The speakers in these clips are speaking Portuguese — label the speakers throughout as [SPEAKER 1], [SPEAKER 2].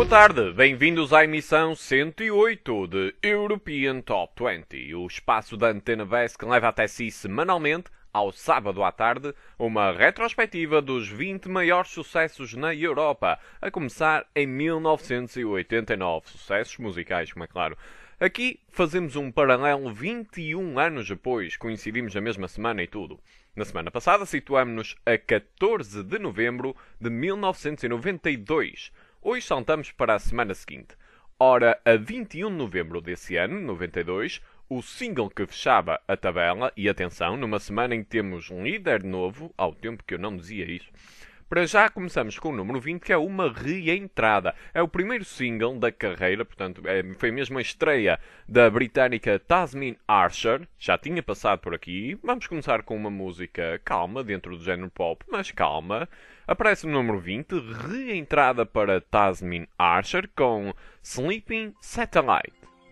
[SPEAKER 1] Boa tarde, bem-vindos à emissão 108 de European Top 20, o espaço da Antena VES que leva até si semanalmente, ao sábado à tarde, uma retrospectiva dos 20 maiores sucessos na Europa, a começar em 1989, sucessos musicais, como é claro. Aqui fazemos um paralelo 21 anos depois, coincidimos na mesma semana e tudo. Na semana passada situámos-nos a 14 de novembro de 1992. Hoje saltamos para a semana seguinte. Ora, a 21 de novembro desse ano, 92, o single que fechava a tabela, e atenção, numa semana em que temos um líder novo, ao tempo que eu não dizia isso, para já começamos com o número 20, que é uma reentrada. É o primeiro single da carreira, portanto, foi mesmo a estreia da britânica Tasmin Archer. Já tinha passado por aqui. Vamos começar com uma música calma, dentro do género pop, mas calma. Aparece no número 20, reentrada para Tasmin Archer com Sleeping Satellite.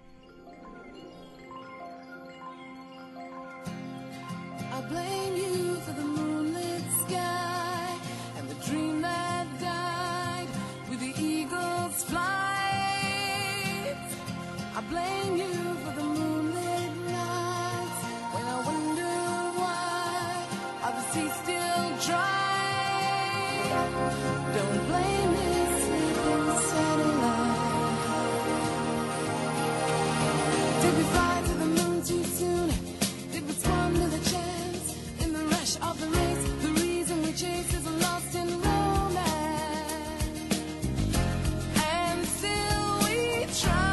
[SPEAKER 2] Blame you for the moonlit nights when I wonder why are the seas still dry. Don't blame me, sleeping satellite. Did we fly to the moon too soon? Did we squander the chance in the rush of the race? The reason we chase is lost in romance, and still we try.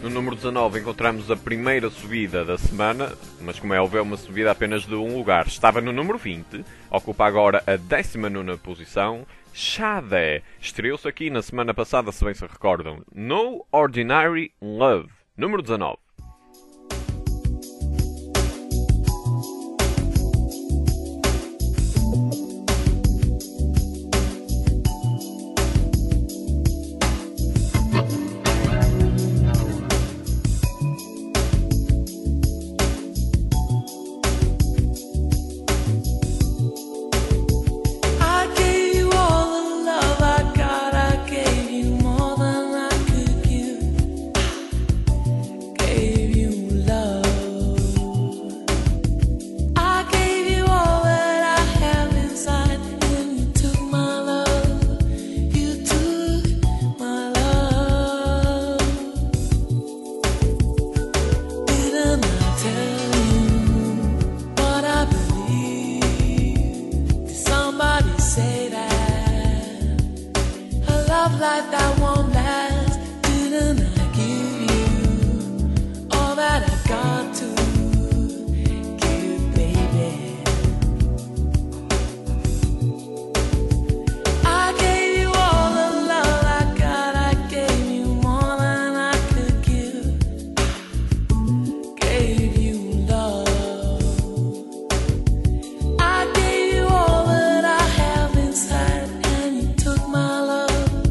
[SPEAKER 1] No número 19 encontramos a primeira subida da semana, mas como é óbvio é uma subida apenas de um lugar. Estava no número 20, ocupa agora a 19ª posição. Sade estreou-se aqui na semana passada, se bem se recordam. No Ordinary Love, número 19.
[SPEAKER 2] Like that won't last. Didn't I give you all that I got to give, baby? I gave you all the love I got. I gave you more than I could give. Gave you love. I gave you all that I have inside, and you took my love.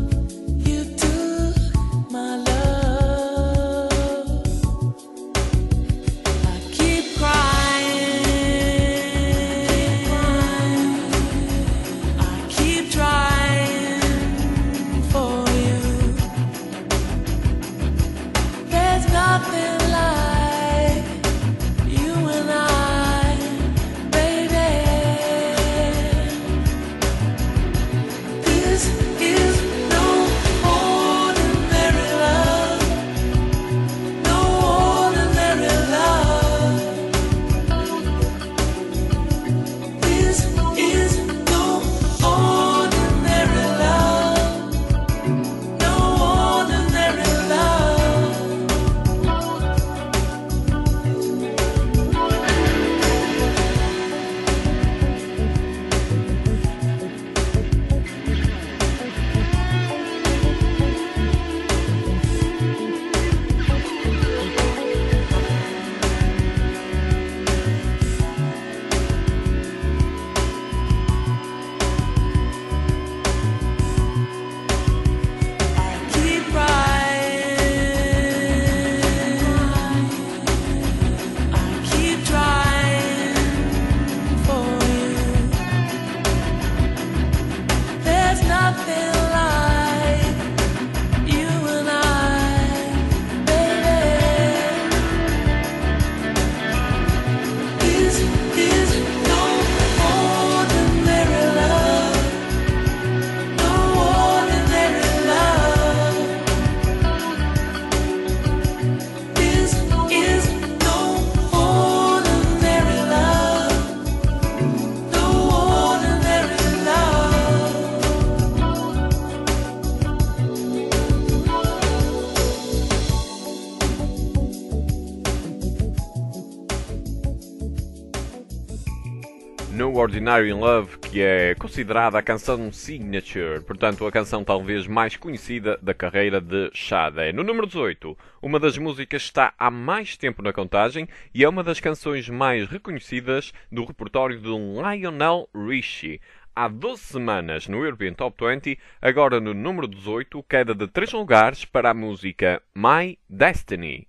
[SPEAKER 1] No Ordinary Love, que é considerada a canção signature, portanto a canção talvez mais conhecida da carreira de Sade. No número 18, uma das músicas está há mais tempo na contagem e é uma das canções mais reconhecidas do repertório de Lionel Richie. Há 12 semanas no European Top 20, agora no número 18, queda de 3 lugares para a música My Destiny.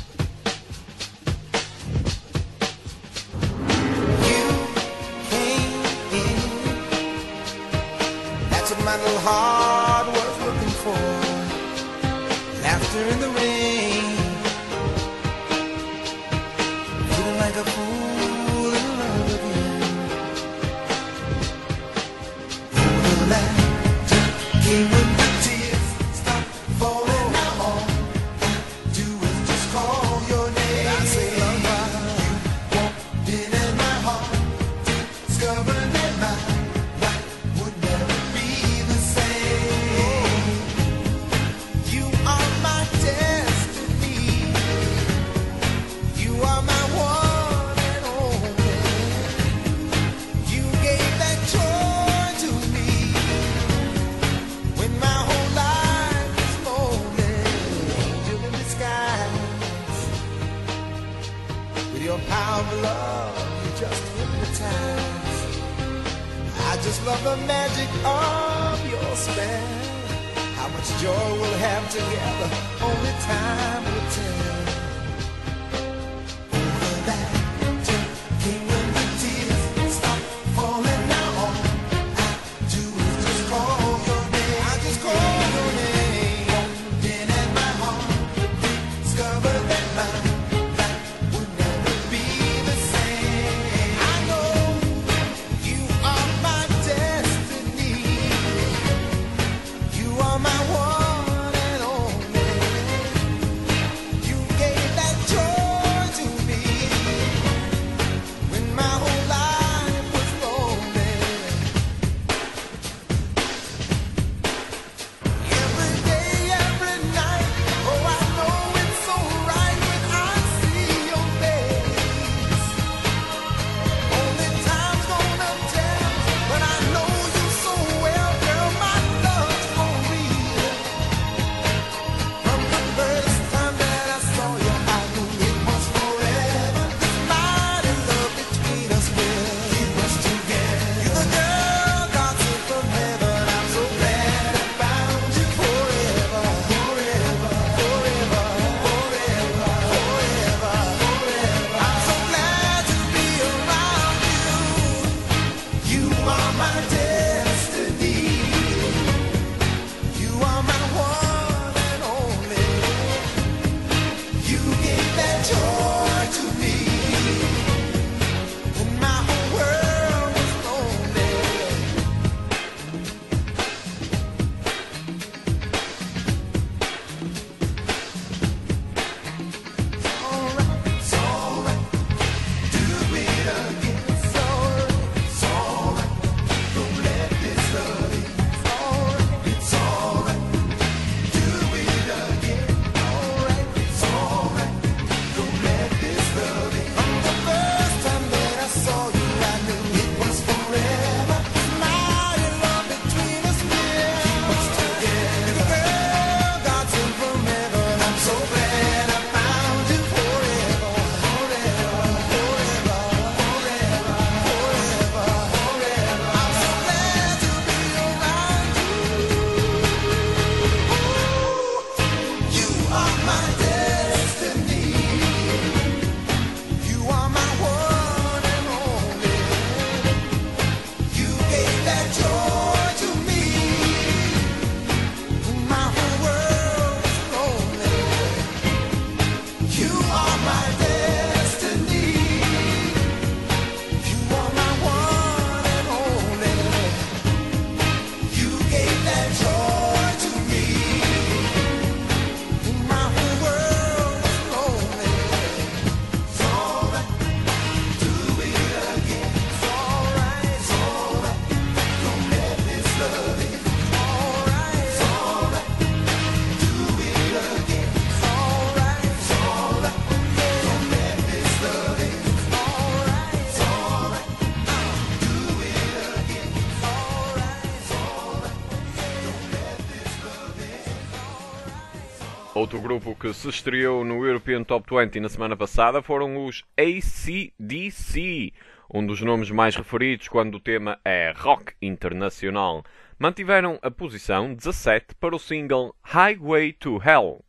[SPEAKER 3] My little heart was looking for laughter in the rain, feeling like a fool in love again. The laughter came when the tears stopped falling. Now all I do is just call your name. I say, love, you walked in and my heart discovered that my life would never be. You are my destiny. of the magic of your spell. How much joy we'll have together, only time will tell. Over that king when the tears stop falling now, all I do is just call your name. I just call your name. Then in my heart, discover that my life would never be the same. I know you are my destiny. You are my one and only. You gave that joy to me when my whole life was lonely. Every day, every night, oh I know it's so right when I see your face. Only time's gonna tell, but I know you so well, girl. My love's for real. From the first time that I saw you, I knew it was forever. This mighty love between us will keep us together. You're the girl God sent from heaven. I'm so glad I found you forever, forever, forever, forever, forever, forever. I'm so glad to be around you. You are my destiny. You are my one and only. You gave that joy to me when my whole world was lonely. It's alright, do it again. It's alright, don't let this love in. It's alright, do it again. It's alright, don't let this love in. From the first time that I saw you, I knew it was forever. Mighty love between us will keep us together. You're the girl God sent from heaven. I'm so glad I found you forever, forever, forever, forever, forever, forever. I'm so glad to be around you. You are my destiny. You are my one and only. You gave that joy to me when my whole world was lonely. You are my destiny. You are my one and only. You gave that joy to me when my whole world was lonely. It's alright, do it again. It's alright, don't let this love in. It's alright, do it again. It's alright, don't let this love in. It's alright, do it again. It's alright,
[SPEAKER 1] Outro grupo que se estreou no European Top 20 na semana passada foram os AC/DC, um dos nomes mais referidos quando o tema é rock internacional. Mantiveram a posição 17 para o single Highway to Hell.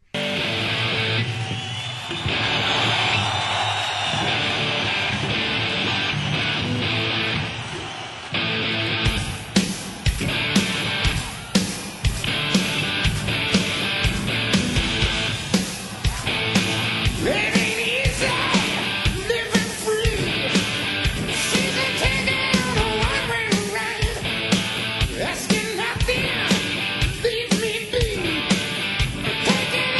[SPEAKER 3] Living easy, living free. She's a taking on a one-way ride, asking nothing, leave me be. Taking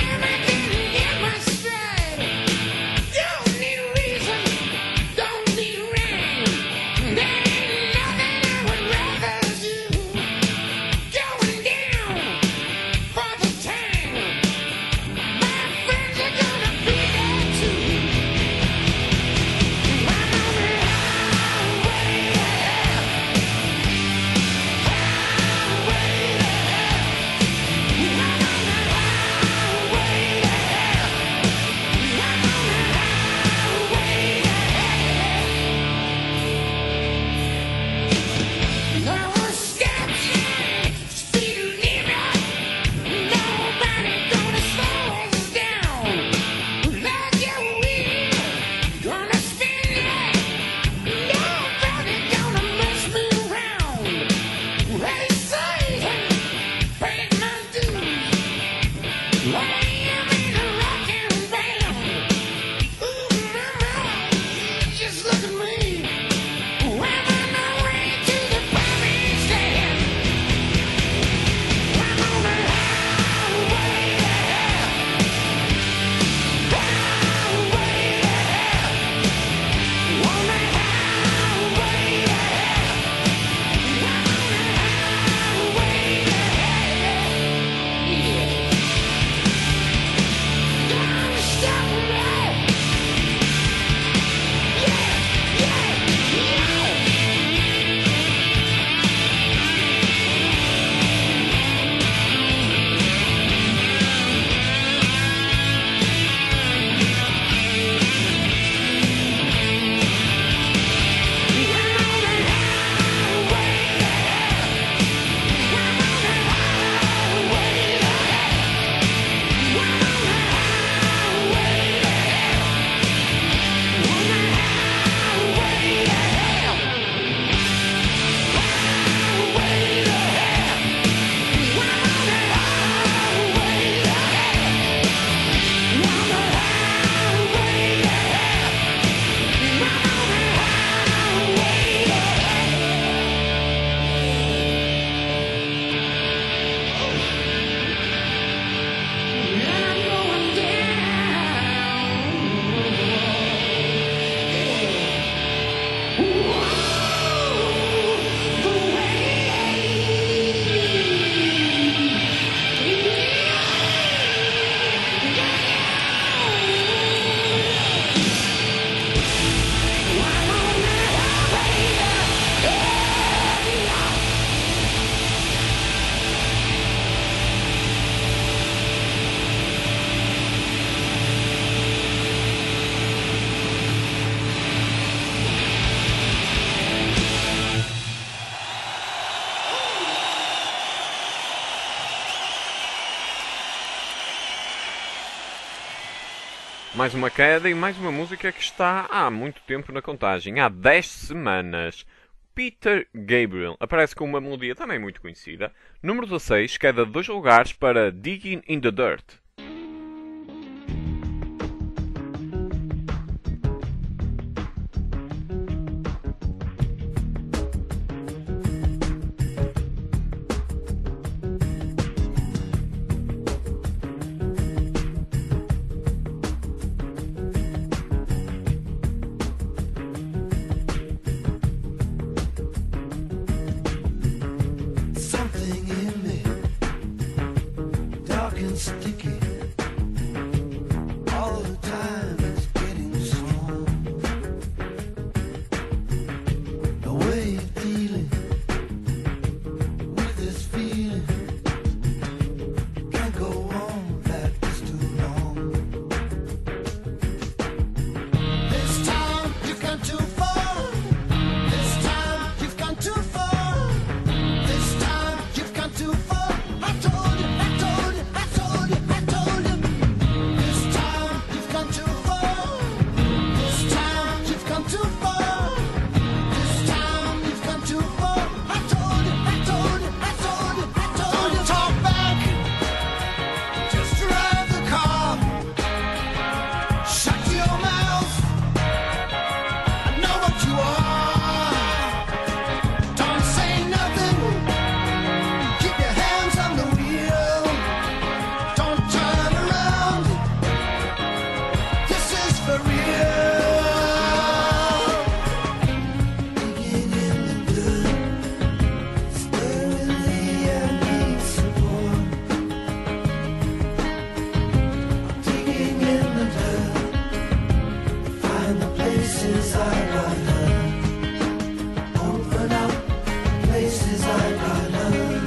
[SPEAKER 1] Mais uma queda e mais uma música que está há muito tempo na contagem, há 10 semanas. Peter Gabriel aparece com uma melodia também muito conhecida. Número 16, queda de 2 lugares para Digging in the Dirt.
[SPEAKER 3] Something in me, dark and sticky. All the time it's getting strong. The way you're dealing with this feeling can't go on like this too long. This time you've gone too far. This time you've gone too far. This time you've gone too far. I told you, I told you, I told you, I told you. This time you've gone too far. This time you've gone too far. This time you've gone too far. I told you, I told you, I told you, I told you. Don't talk back. Just drive the car. Shut your mouth. I know what you are. Don't say nothing. Keep your hands on the wheel. Don't turn around. This is for real. Digging in the dirt, stirring the need support. Digging in the dirt, find the places I got hurt. Open up places I got hurt.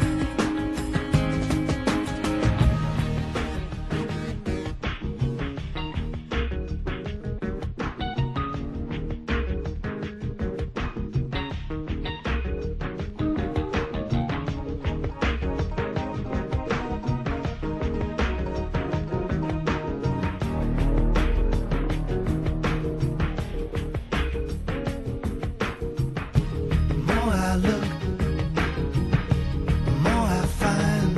[SPEAKER 3] The more I look, the more I find.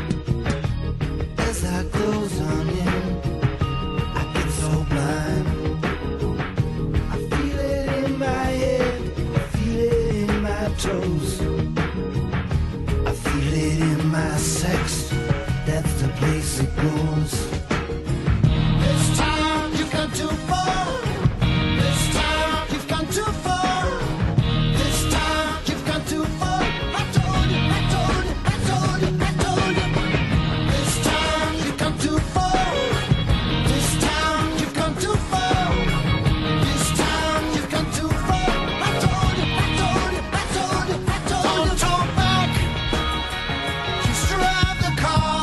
[SPEAKER 3] As I close on in, I get so blind. I feel it in my head, I feel it in my toes. I feel it in my sex, that's the place it goes. This time you've gone too far. This time you've gone too far. This time you've gone too far. I told you, I told you, I told you, I told you. This time you've gone too far. This time you've gone too far. This time you've gone too far. I told you, I told you, I told you, I told you. Don't talk back. Just drive the car.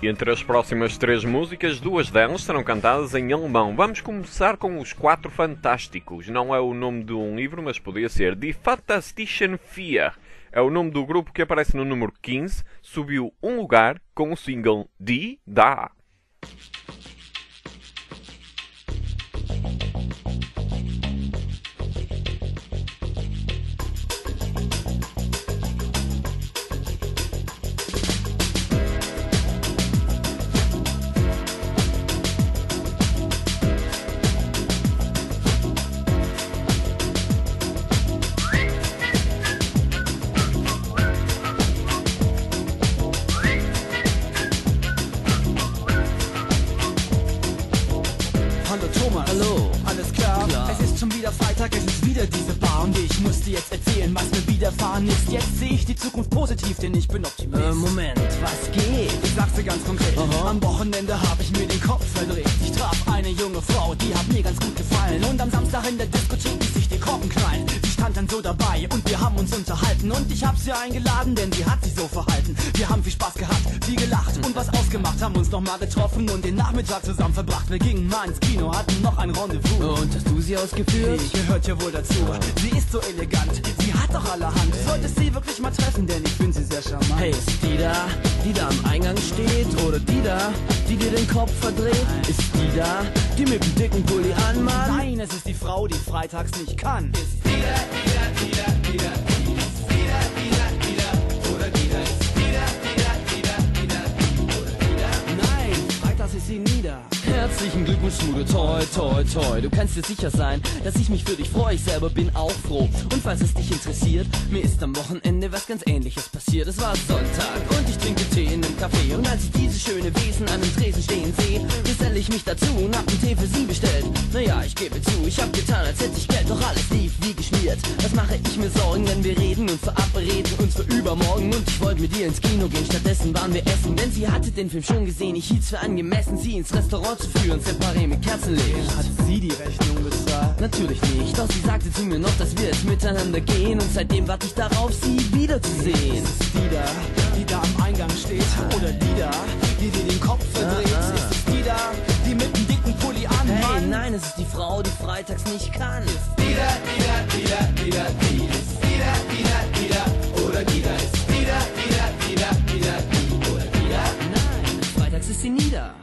[SPEAKER 1] Entre as próximas 3 músicas, 2 delas serão cantadas em alemão. Vamos começar com os 4 Fantásticos. Não é o nome de um livro, mas podia ser Die Fantastischen Vier. É o nome do grupo que aparece no número 15, subiu um lugar com o single Die Da.
[SPEAKER 4] Hallo Thomas.
[SPEAKER 5] Hallo.
[SPEAKER 4] Alles klar?
[SPEAKER 5] Klar.
[SPEAKER 4] Es ist schon wieder Freitag, es ist wieder diese Bar und ich muss dir jetzt erzählen, was mir widerfahren ist. Jetzt sehe ich die Zukunft positiv, denn ich bin Optimist.
[SPEAKER 5] Moment, was geht?
[SPEAKER 4] Ich sag's dir ganz konkret.
[SPEAKER 5] Aha.
[SPEAKER 4] Am Wochenende habe ich mir den Kopf verdreht. Ich traf eine junge Frau, die hat mir ganz gut gefallen. Und am Samstag in der Diskothek ließ sich die Korken knallen. Sie stand dann so dabei und wir haben uns unterhalten. Und ich hab sie eingeladen, denn sie hat sich so verhalten. Wir haben viel Spaß gehabt, viel gelacht und was ausgemacht. Haben uns nochmal getroffen und den Nachmittag zusammen verbracht. Wir gingen mal ins Kino, hatten noch ein Rendezvous.
[SPEAKER 5] Und hast du sie ausgeführt?
[SPEAKER 4] Sie gehört ja wohl dazu. Sie ist so elegant, sie hat doch allerhand. Du solltest sie wirklich mal treffen, denn ich finde sie sehr charmant.
[SPEAKER 5] Hey, ist die da am Eingang steht? Oder die da, die dir den Kopf verdreht? Ist die da, die mit dem dicken Pulli anmacht?
[SPEAKER 4] Nein, es ist die Frau, die freitags nicht kann. Ist Nein, freitags ist sie nieder.
[SPEAKER 5] Herzlichen Glückwunsch, Mutter, toi, toi, toi. Du kannst dir sicher sein, dass ich mich für dich freue. Ich selber bin auch froh. Und falls es dich interessiert, mir ist am Wochenende was ganz Ähnliches passiert. Es war Sonntag und ich trinke Tee in einem Café. Und als ich diese schöne Wesen an dem Tresen stehen sehe, geselle ich mich dazu und hab einen Tee für sie bestellt. Naja, ich gebe zu, ich hab getan, als hätte ich Geld, doch alles lief wie geschmiert. Was mache ich mir Sorgen, wenn wir reden und verabreden uns für übermorgen? Und ich wollte mit ihr ins Kino gehen, stattdessen waren wir essen. Denn sie hatte den Film schon gesehen, ich hielt's für angemessen, sie ins Restaurant zu führen, separé mit Kerzenlicht.
[SPEAKER 4] Hat sie die Rechnung bezahlt?
[SPEAKER 5] Natürlich nicht, doch sie sagte zu mir noch, dass wir jetzt miteinander gehen. Und seitdem warte ich darauf, sie wiederzusehen.
[SPEAKER 4] Ist es die da am Eingang steht? Oder die da, die dir den Kopf verdreht? Ist es die da, die mit dem dicken Pulli anmacht?
[SPEAKER 5] Hey, nein, es ist die Frau, die freitags nicht kann. Nein, freitags ist sie nieder.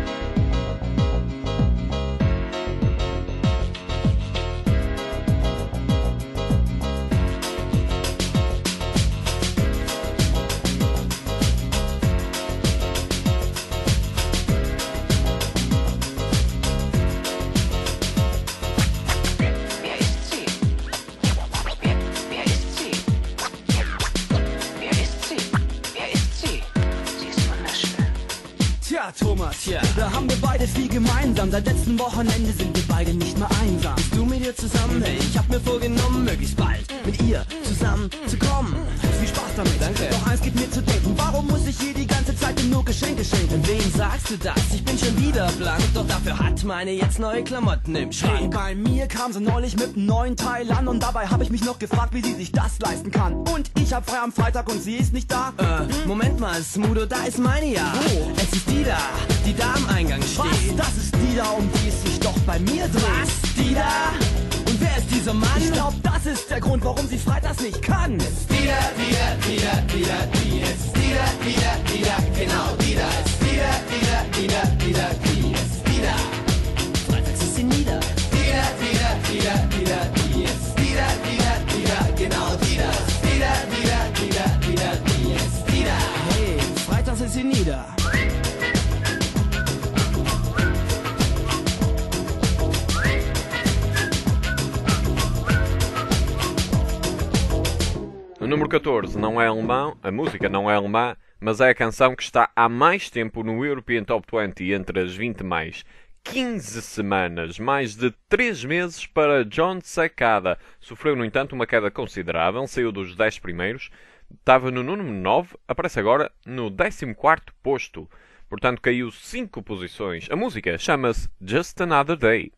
[SPEAKER 6] Wer ist sie? Wer ist sie? Wer ist sie? Wer ist sie? Sie ist wunderschön.
[SPEAKER 4] Tja, Thomas,
[SPEAKER 5] Tja.
[SPEAKER 4] da haben wir beide viel gemeinsam. Seit letztem Wochenende sind wir beide nicht mehr einsam.
[SPEAKER 5] Bist du mit ihr zusammen? Hey, ich hab mir vorgenommen, möglichst bald mit ihr zusammen zu kommen.
[SPEAKER 4] Viel Spaß damit.
[SPEAKER 5] Danke.
[SPEAKER 4] Doch eins gibt mir zu denken, warum muss ich hier die ganze Zeit nur Geschenke schenken?
[SPEAKER 5] Wem sagst du das? Ich bin schon wieder blank, doch dafür hat meine jetzt neue Klamotten im
[SPEAKER 4] Hey,
[SPEAKER 5] Schrank.
[SPEAKER 4] bei mir kam sie neulich mit einem neuen Teil an und dabei habe ich mich noch gefragt, wie sie sich das leisten kann. Und ich hab frei am Freitag und sie ist nicht da.
[SPEAKER 5] Moment mal, Smudo, da ist meine ja.
[SPEAKER 4] Wo?
[SPEAKER 5] Es ist die da am Eingang
[SPEAKER 4] Was?
[SPEAKER 5] steht.
[SPEAKER 4] Das ist die da, um die es sich doch bei mir dreht.
[SPEAKER 5] Was? Die da? Und wer ist dieser Mann?
[SPEAKER 4] Ich glaub, das ist der Grund, warum sie freitags nicht kann.
[SPEAKER 5] Freitags ist sie nieder.
[SPEAKER 4] Hey, freitags ist sie nieder.
[SPEAKER 1] O número 14 não é alemão, a música não é alemã, mas é a canção que está há mais tempo no European Top 20, entre as 20 mais 15 semanas, mais de 3 meses para John Cicada. Sofreu, no entanto, uma queda considerável, saiu dos 10 primeiros, estava no número 9, aparece agora no 14º posto. Portanto, caiu 5 posições. A música chama-se Just Another Day.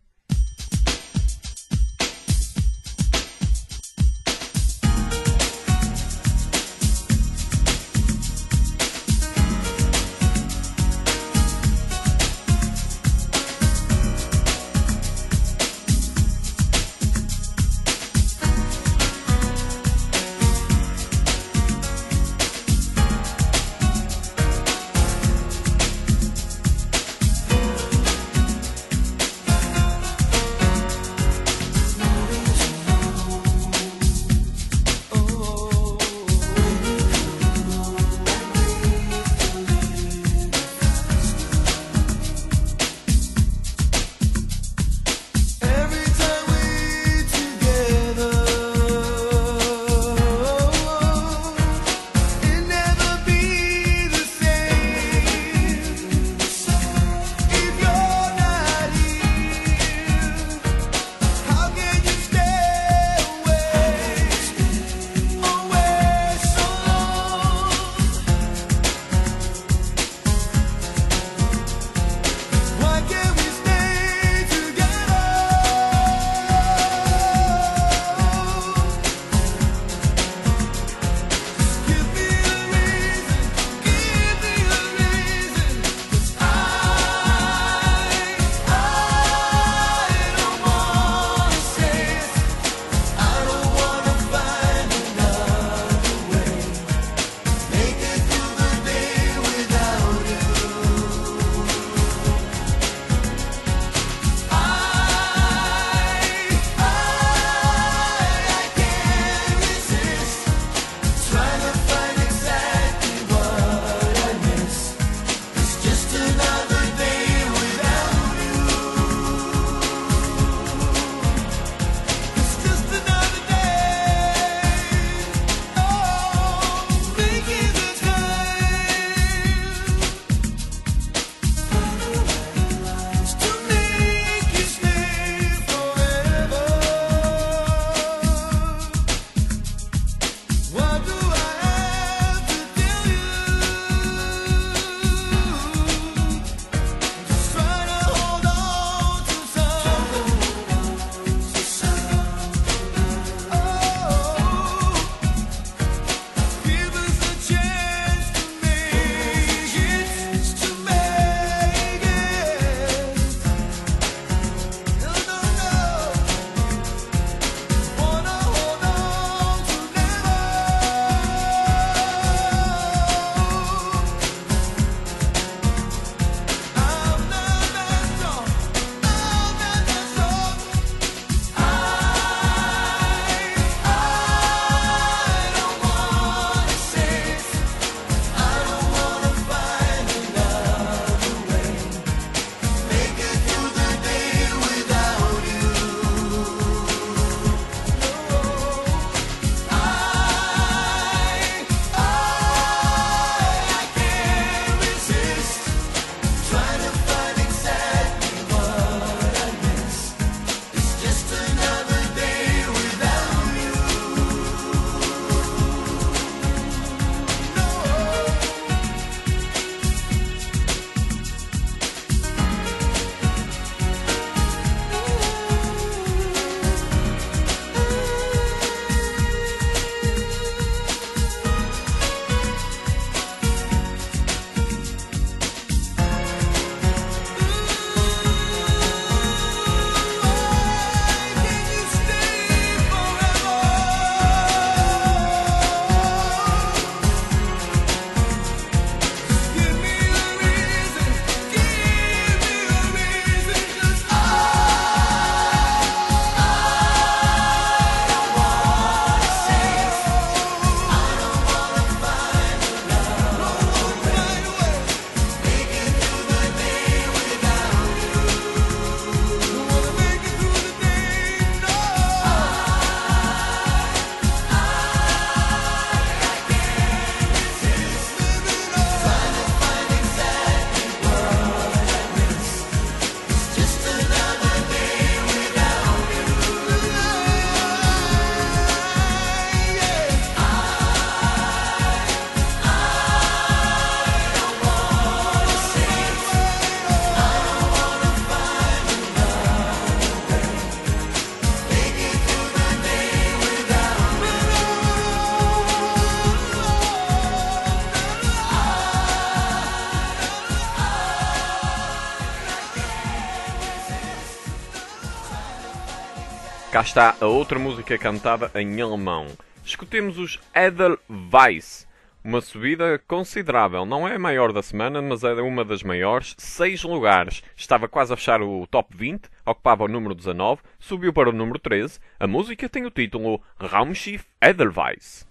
[SPEAKER 1] Cá está a outra música cantada em alemão. Escutemos os Edelweiss. Uma subida considerável. Não é a maior da semana, mas é uma das maiores. 6 lugares. Estava quase a fechar o top 20. Ocupava o número 19. Subiu para o número 13. A música tem o título Raumschiff Edelweiss.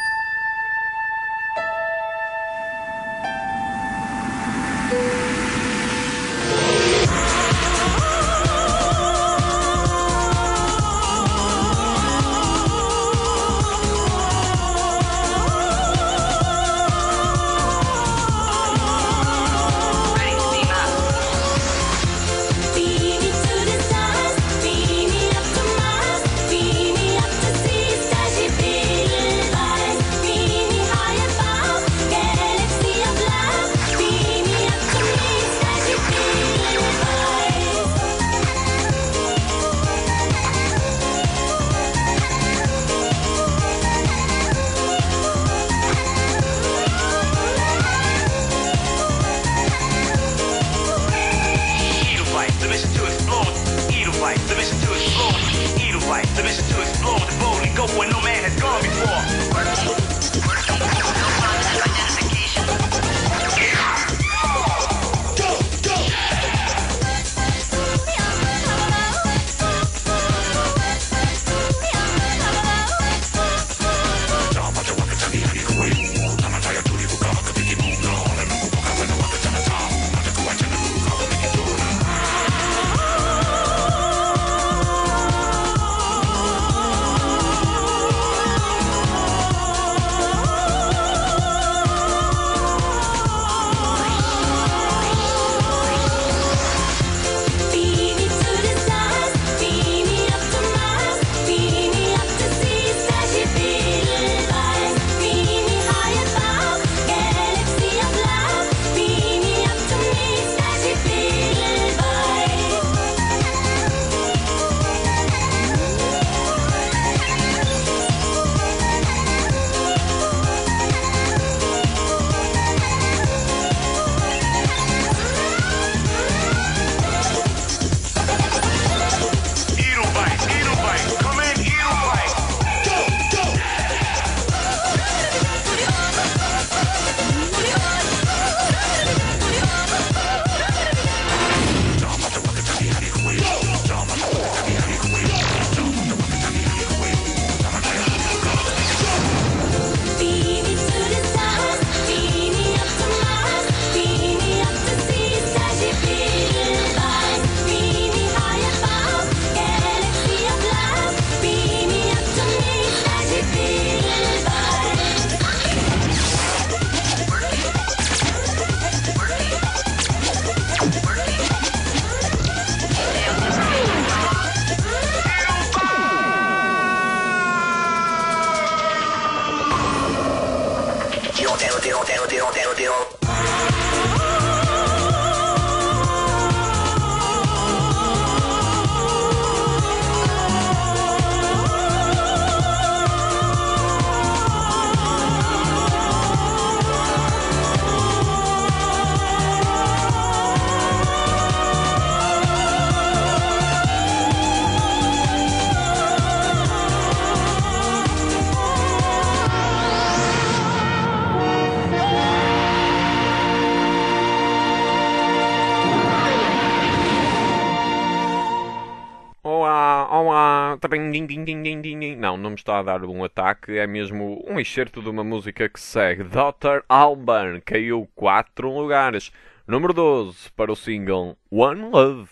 [SPEAKER 1] Não, não me está a dar um ataque, é mesmo um excerto de uma música que segue. Dr. Alban caiu 4 lugares. Número 12 para o single One Love.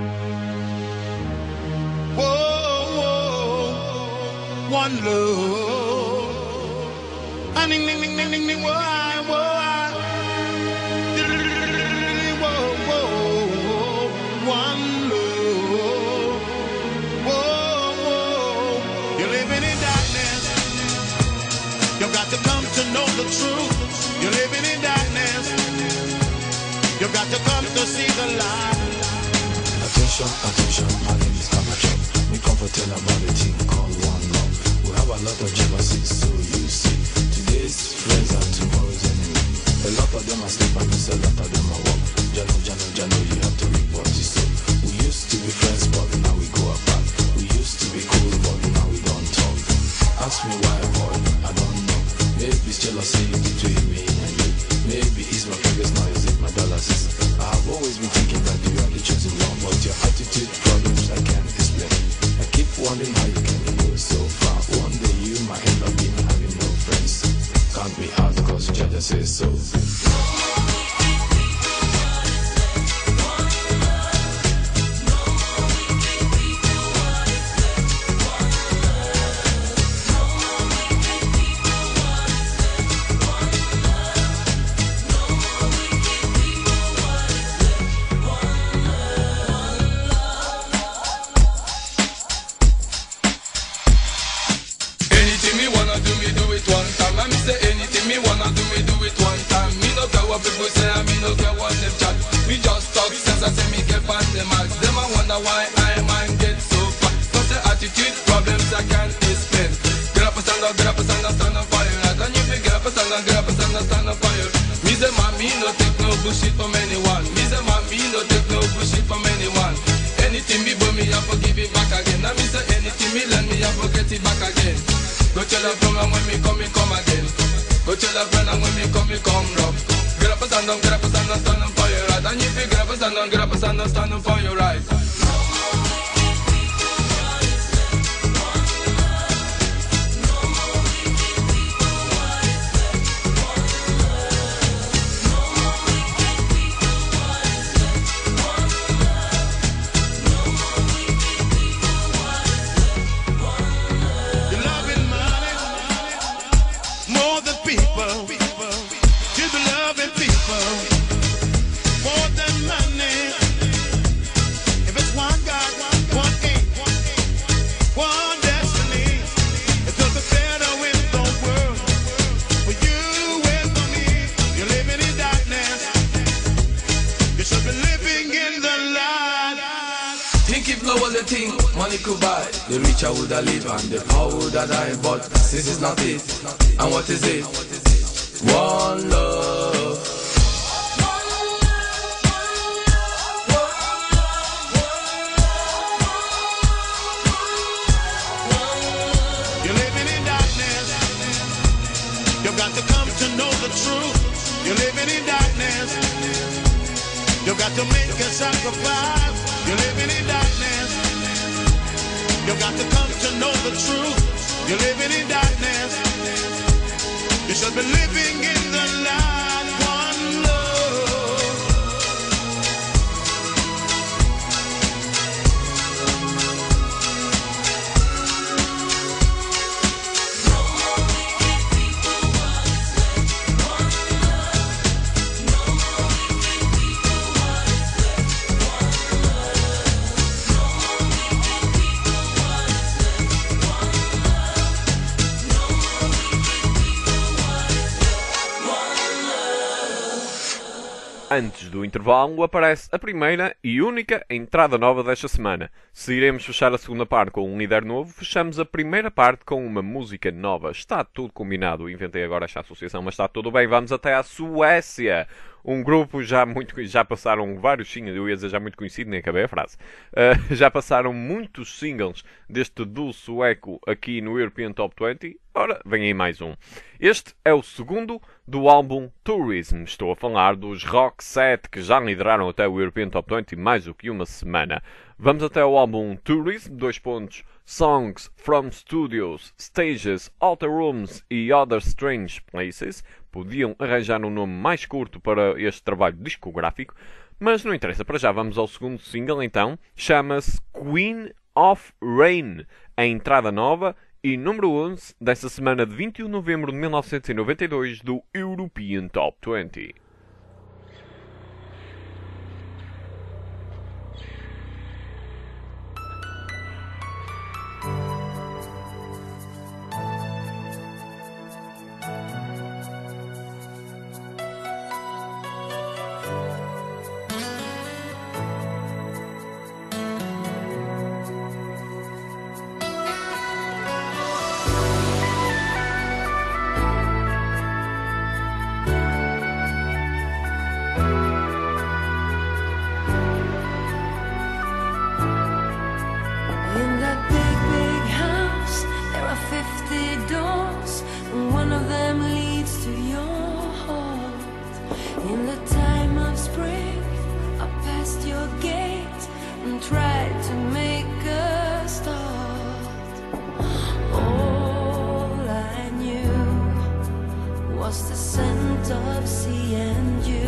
[SPEAKER 3] Whoa, one love. Ah, ding, ding, ding, ding, ding, ding, whoa, whoa. Whoa, whoa, one love. Whoa, whoa. You're living in darkness. You've got to come to know the truth. You're living in darkness. You've got to come to see the light.
[SPEAKER 7] Attention, attention, my name is Kamacho. We comforting about a thing called one love. We have a lot of jealousy, so you see. Today's friends are tomorrow's enemy. A lot of them are sleep and a lot of them are walk. Jano, Jano, Jano, you have to report this. So we used to be friends, but now we go apart. We used to be cool, ask me why I fall, I don't know. Maybe it's jealousy between me and you. Maybe it's my previous noise, it's my dollars. I've always been thinking that you are the chosen one, but your attitude problems I can't explain. I keep wondering how you can go so far. One day you might end up being having no friends. Count me out cause Jaja says so.
[SPEAKER 8] Anything me wanna do, me do it one time. I me say anything me wanna do, me do it one time. Me no care what people say, and me no care what them chat. Me just talk sense, I say me get past them ask. Them I wonder why I mind get so fat. Cause the attitude problems I can't explain. Get up and stand up, get up and stand up, stand up for your right. And if you get up and stand up, get up and stand up, stand up for your. Me say man, me no take no bullshit from anyone. Me say man, me no take no bullshit from anyone. Anything me but me, I forgive it back again. And me say anything me learn, me I forget it back again. Go tell a friend and when me come again. Go tell a friend and when me come rough. Get up and stand up, get up and stand up, stand up for your right. And if you get up and stand up, get up and stand up, stand up for your right.
[SPEAKER 3] You're loving money more than people. You be loving people more than money. If it's one God, one aim, one destiny, it does be better in the world for you and for me. You're living in darkness. You should be living in the light.
[SPEAKER 8] Think if no other thing money could buy, the richer would I live and the poor would I die. But this is not it. And what is it? One love.
[SPEAKER 3] You're living in darkness. You've got to come to know the truth. You're living in darkness. You've got to make a sacrifice. You're living in darkness. You've got to come to know the truth. You're living in darkness. You should be living in the light. One love.
[SPEAKER 1] Antes do intervalo aparece a primeira e única entrada nova desta semana. Se iremos fechar a segunda parte com um líder novo, fechamos a primeira parte com uma música nova. Está tudo combinado. Inventei agora esta associação, mas está tudo bem. Vamos até à Suécia. Um grupo já passaram vários singles, eu ia dizer já muito conhecido, nem acabei a frase. Já passaram muitos singles deste duo sueco aqui no European Top 20. Ora, vem aí mais um. Este é o segundo do álbum Tourism. Estou a falar dos Rock Set, que já lideraram até o European Top 20 mais do que uma semana. Vamos até o álbum Tourism, Songs from Studios, Stages, Altar Rooms e Other Strange Places. Podiam arranjar um nome mais curto para este trabalho discográfico, mas não interessa, para já vamos ao segundo single então. Chama-se Queen of Rain, a entrada nova e número 11 dessa semana de 21 de novembro de 1992 do European Top 20.
[SPEAKER 2] lost the scent of sea and you.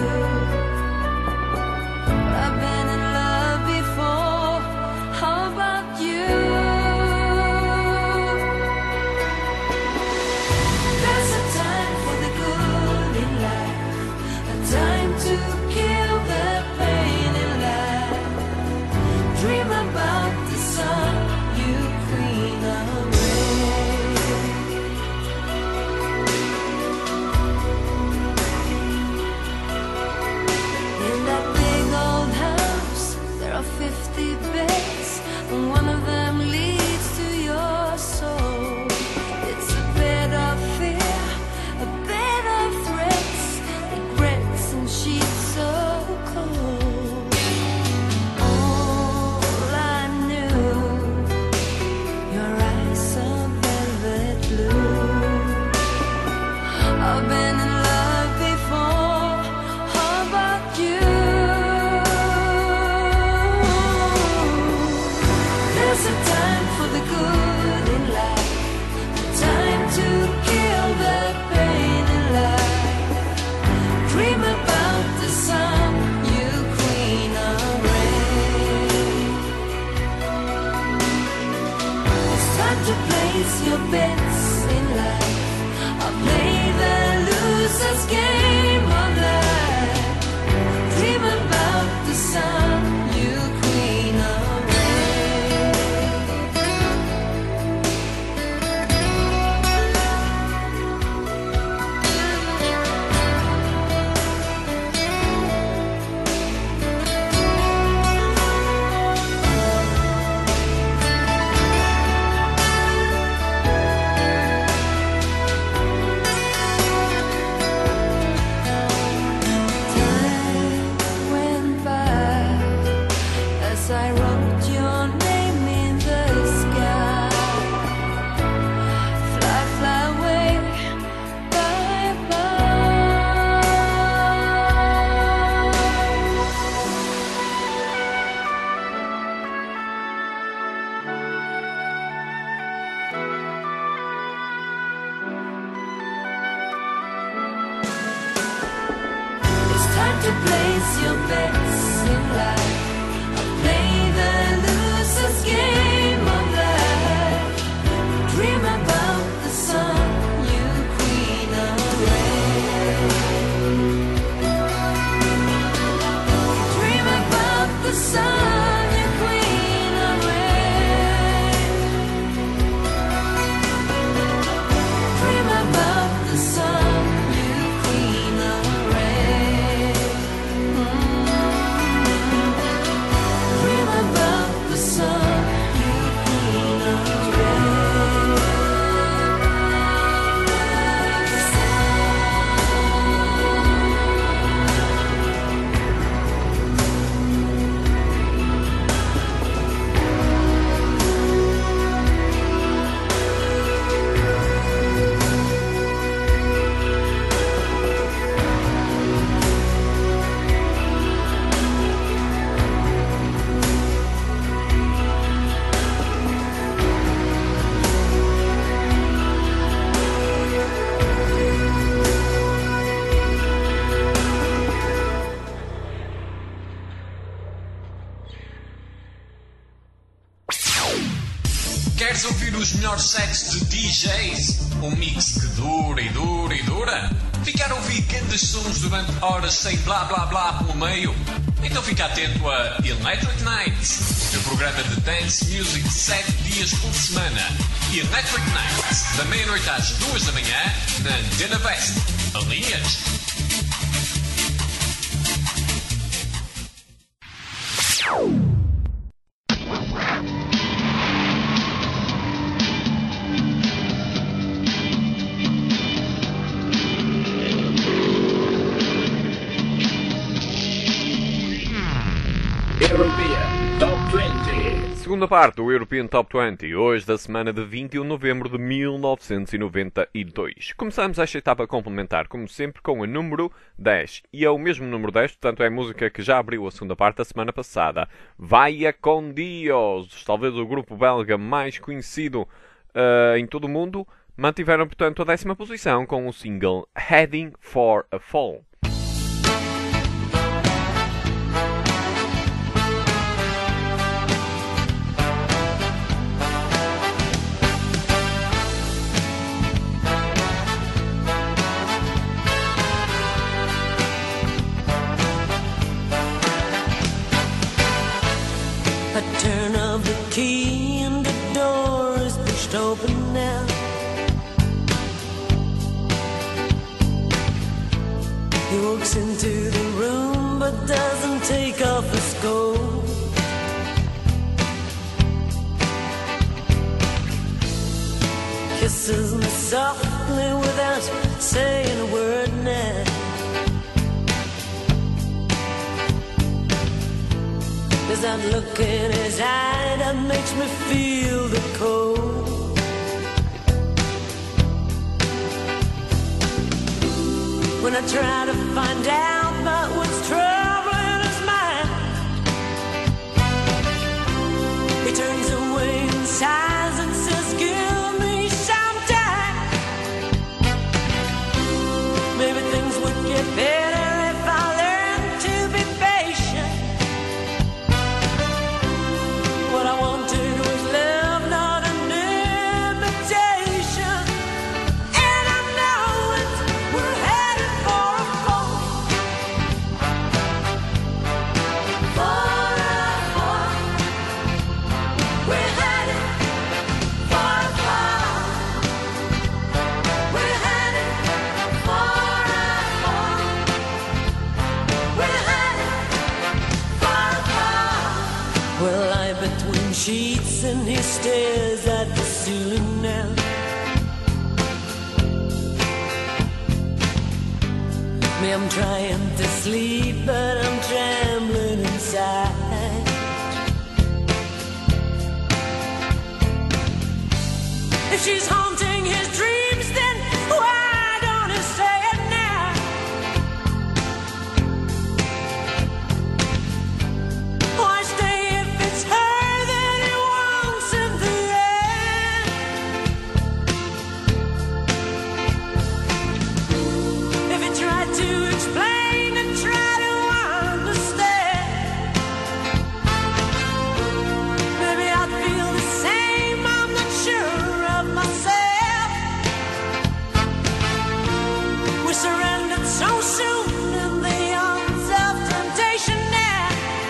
[SPEAKER 2] I've been in love before. How about you? There's a time for the good in life, a time to kill the pain in life. Dream about the sun, you queen of rain. In that big old house, there are 50 beds, and one of them leads to your soul. It's a bed of fear, a bed of threats, regrets and sheets so cold. All I knew, your eyes are velvet blue. I've been in love before. How about you? There's a time for the good in life, a time to kill the pain in life. Dream about the sun, you queen of rain. It's time to place your bets in life. I'll play the loser's game of life. Dream about the sun, you queen of rain. Time went by as I wrote your name in the sky. Fly, fly away, bye bye. It's time to place your bets in life. I'll play the loser's game of life. Dream about the sun, you queen of rain. Dream about the sun, you queen of rain. Dream about the sun, you queen of rain. Dream about the sun, you queen of
[SPEAKER 9] Queres ouvir os melhores sets de DJs? Um mix que dura e dura e dura? Ficar a ouvir grandes sons durante horas sem blá blá blá pelo meio? Então fica atento a Electric Nights, o programa de dance music 7 dias por semana. Electric Nights, da meia-noite às 2 da manhã, na Antena West. Alinhas?
[SPEAKER 10] European Top 20.
[SPEAKER 1] Segunda parte do European Top 20, hoje da semana de 21 de novembro de 1992. Começamos esta etapa complementar, como sempre, com a número 10. E é o mesmo número 10, portanto é a música que já abriu a segunda parte da semana passada. Vaya con Dios, talvez o grupo belga mais conhecido em todo o mundo, mantiveram, portanto, a 10ª posição com o single Heading for a Fall.
[SPEAKER 11] A turn of the key and the door is pushed open now. He walks into the room but doesn't take off his coat. Kisses me softly without saying a word now. There's that look in his eye that makes me feel the cold. When I try to find out about what's troubling his mind, he turns away and sighs and says, give me some time. Maybe things would get better if I learned to be patient. What I wanted was love, not an imitation. And I know it, we're headed for a fall. For a fall. We're headed for a fall. We're headed for a fall. We're headed for a fall. We'll lie between sheets and he stares at the ceiling now. Me, I'm trying to sleep, but I'm trembling inside. If she's haunting his dreams, then why don't he say it now? Why stay if it's her that he wants in the end? If he tried to explain and try to understand, maybe I'd feel the same. I'm not sure of myself. We surrendered so soon in the arms of temptation now.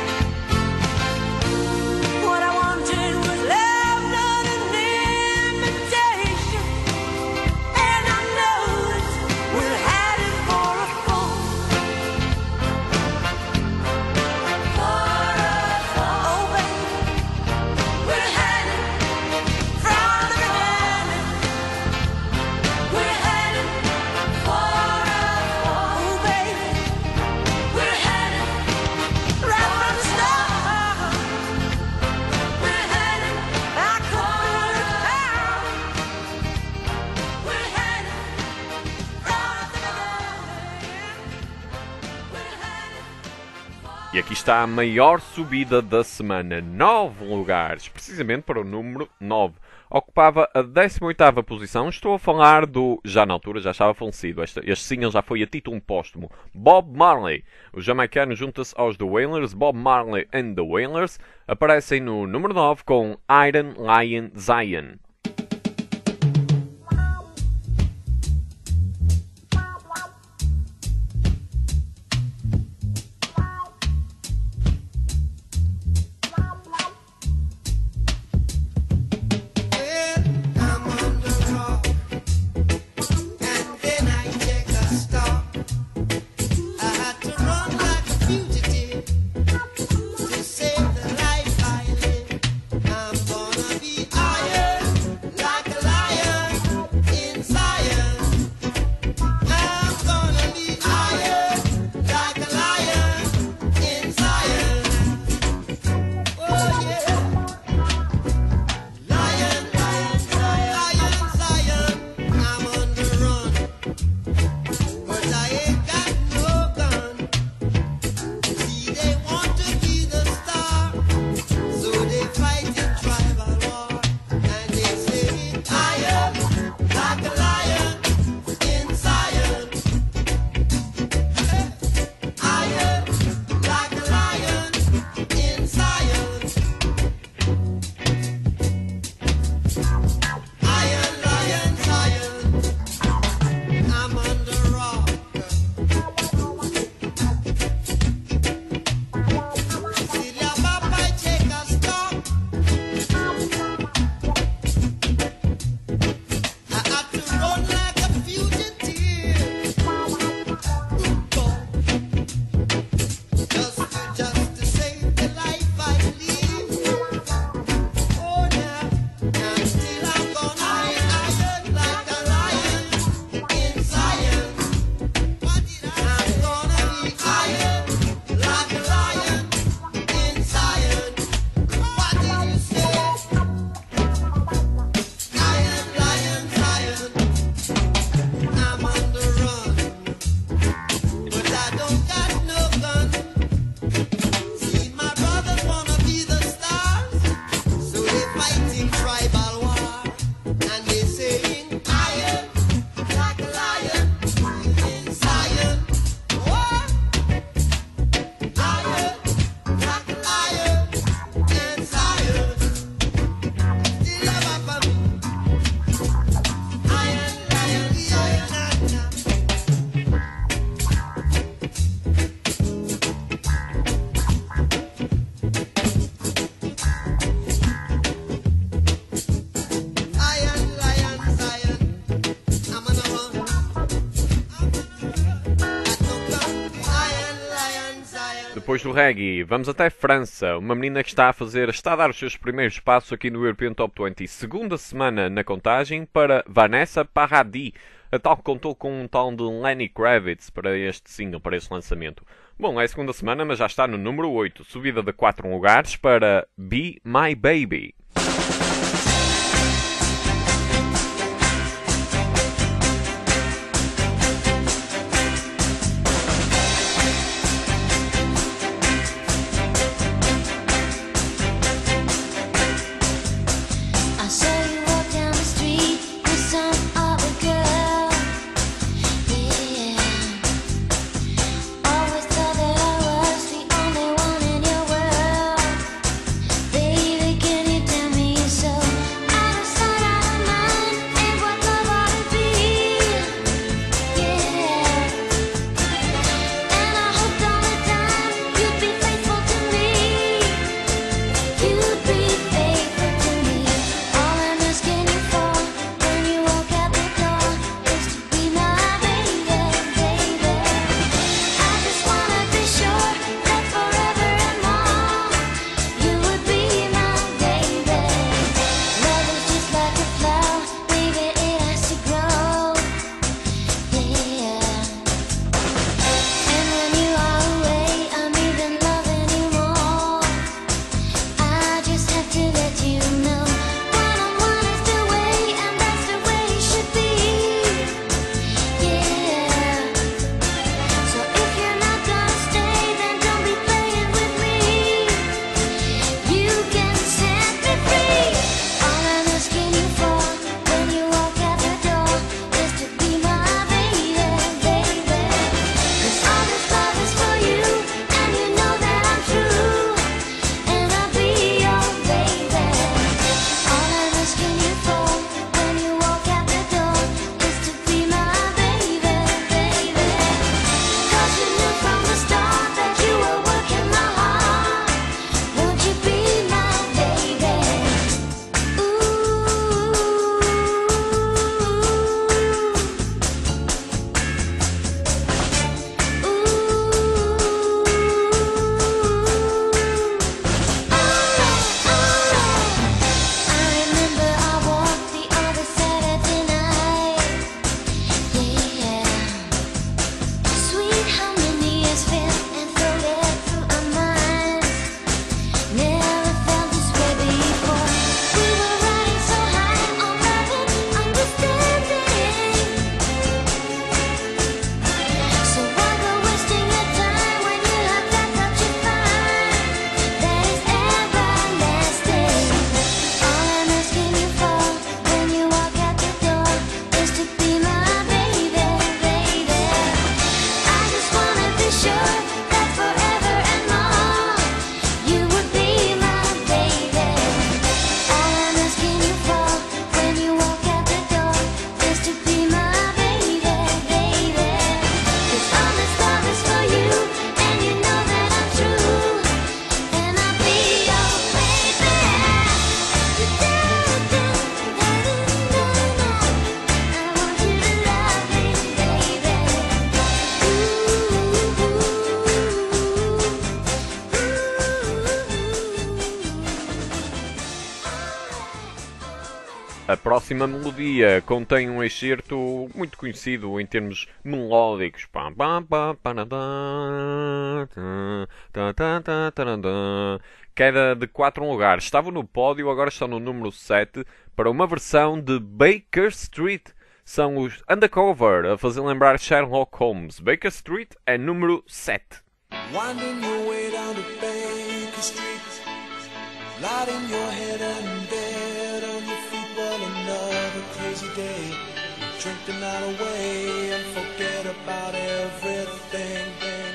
[SPEAKER 11] What I wanted was love, not an imitation. And I know it, we're headed for a fall. For a fall. Oh, baby, we're headed from the beginning. We're headed for a fall. Oh, baby, we're headed right from the start. We're headed back over the town. We're headed from the beginning. We're headed.
[SPEAKER 1] E aqui está a maior subida da semana, 9 lugares, precisamente para o número 9. Ocupava a 18ª posição, estou a falar do, já na altura, já estava falecido, este single já foi a título póstumo, Bob Marley. O jamaicano junta-se aos The Wailers, Bob Marley and The Wailers, aparecem no número 9 com Iron Lion Zion.
[SPEAKER 3] I'm on the rock, and then I take a stop. I had to run like a fugitive to save the life I live. I'm gonna be iron.
[SPEAKER 1] Depois do reggae, vamos até França. Uma menina que está a dar os seus primeiros passos aqui no European Top 20. Segunda semana na contagem para Vanessa Paradis. A tal que contou com um tal de Lenny Kravitz para este single, para este lançamento. Bom, é a segunda semana, mas já está no número 8. Subida de 4 lugares para Be My Baby.
[SPEAKER 11] I saw you walk down the street with some other girl. Yeah, always thought that I was the only one in your world. Baby, can you tell me so? Out of sight, out of mind, ain't what love ought to be. Yeah, and I hoped all the time you'd be faithful to me. You'd be faithful to me. All I'm asking you for when you walk out the door is to be my baby, baby. I just wanna be sure that forever and more you would be my baby. Love is just like a flower, baby, it has to grow. Yeah. And when you are away, I'm even loving you more. I just have to let you know one-on-one is the way, and that's the way it should be. Yeah. So if you're not gonna stay, then don't be playing with me. You can set me free. All I'm asking you for when you walk out the door is to be my baby, baby. 'Cause all this love is for you, and you know that I'm true. And I'll be your baby. All I'm asking you for when you walk out the door is to be my baby, baby. 'Cause you knew from the start that you were working my heart. Won't you be my baby? I remember I walked the other Saturday night. Yeah, sweet how many years felt and floated through our minds. Never felt this way before. We were riding so high on love and understanding. So why go wasting your time when you have that touch you find that is everlasting? All I'm asking you for when you walk out the door is to be my baby, baby. I just wanna be sure that forever and more you would be my baby. All I'm asking you for when you walk out the door is to be my baby, baby. 'Cause all this love is for you, and you know that I'm true. And I'll be your baby. I want you to love me, baby.
[SPEAKER 1] A próxima melodia contém um excerto muito conhecido em termos melódicos. Pam, pam, pam, panadã, tá, tá, tá, taradã. Queda de 4 lugares. Estava no pódio, agora está no número 7 para uma versão de Baker Street. São os Undercover a fazer lembrar Sherlock Holmes. Baker Street é número 7.
[SPEAKER 3] Winding your way down to Baker Street, lighting your head and bed on your feet. Well, another crazy day. Drink the night away and forget about everything.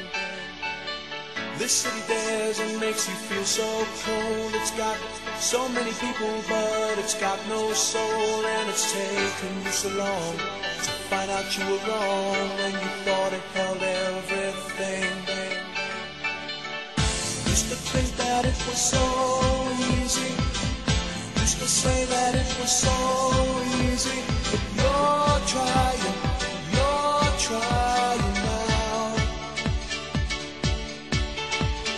[SPEAKER 3] This city dares and makes you feel so cold. It's got so many people, but it's got no soul. And it's taken you so long to find out you were wrong when you thought it held everything. Used to think that it was so easy. Used to say that it was so easy. But you're trying now.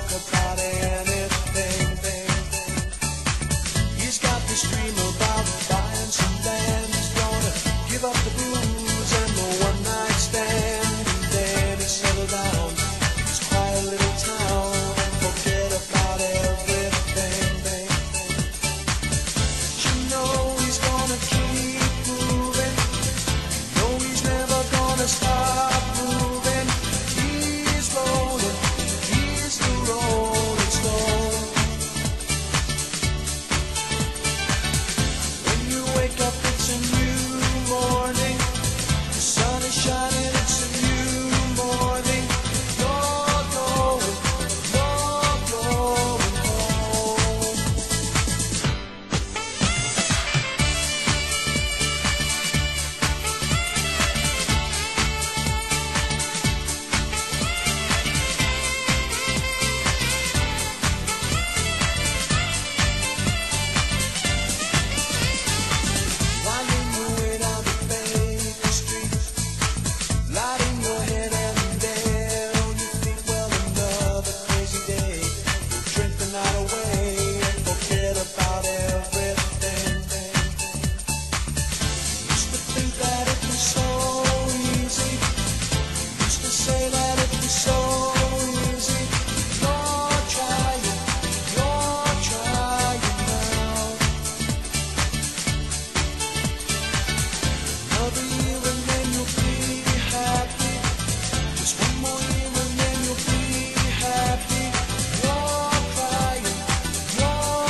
[SPEAKER 3] talk about anything. He's got this dream about buying some land. He's gonna give up the booze and the one-night stand. And then he settle down in his quiet little town and forget about everything. You know he's gonna keep moving. You know he's never gonna stop moving. He's rolling, he's the rolling stone. When you wake up, it's a new morning. The sun is shining, it's a new morning. You're going home. Winding your way down the Baker Street, lighting your head and there on your feet. Well, another crazy day. Drink the night away and forget about everything. Used to think that it was so easy. Used to say that it was so easy. You're trying now. Another year and then you'll be happy. Just one more year and then you'll be happy. You're crying now.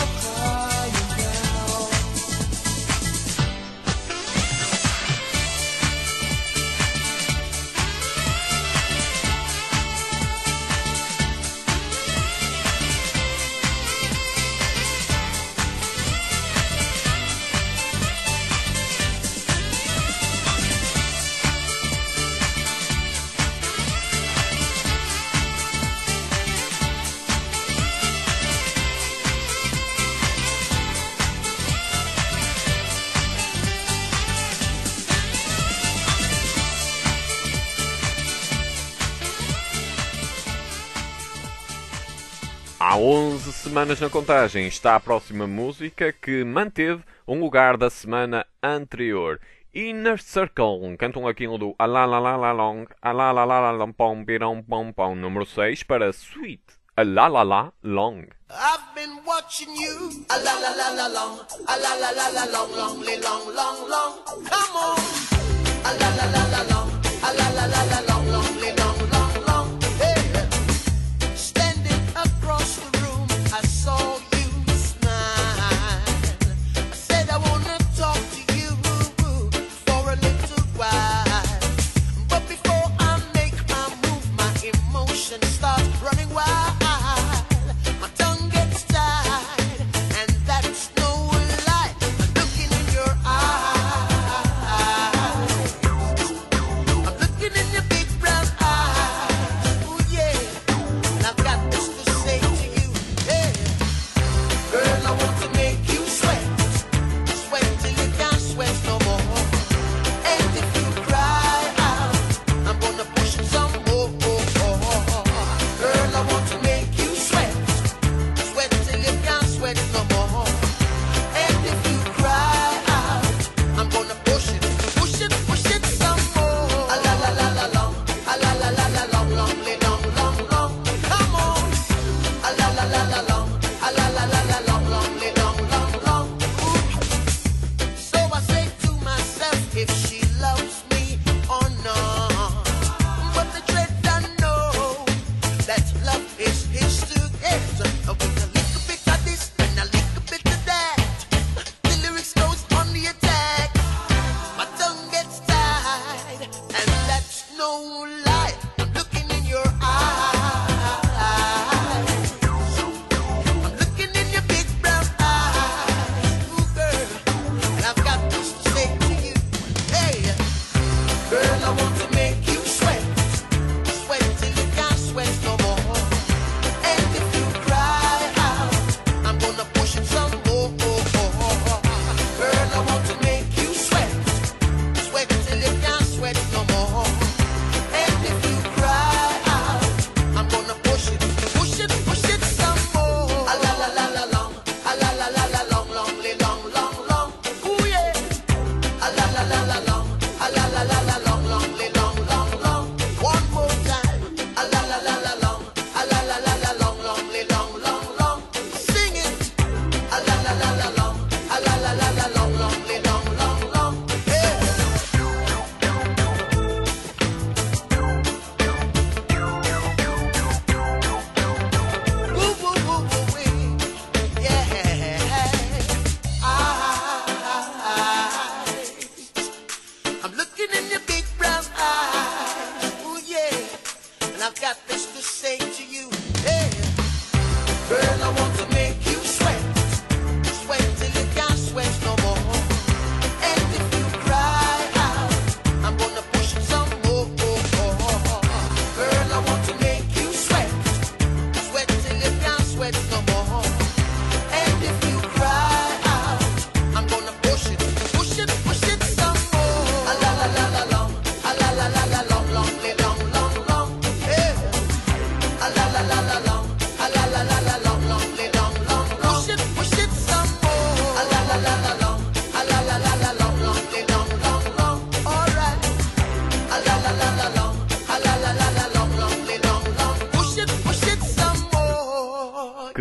[SPEAKER 1] Há 11 semanas na contagem está a próxima música que manteve um lugar da semana anterior. Inner Circle cantam aquilo do Alalalalong, Alalalalong, Pirão Pom Pom, número 6 para Sweet Alalala Long.
[SPEAKER 3] I've been watching you, a la la la la long, a la la la la long, long. Come on, a la la la la long, a la la la la long, long. Hey, standing across the room, I saw you smile. I said I wanna talk to you for a little while, but before I make my move, my emotions start running wild. My tongue gets tied, and that's no lie. I'm looking in your eyes. I'm looking in your big brown eyes.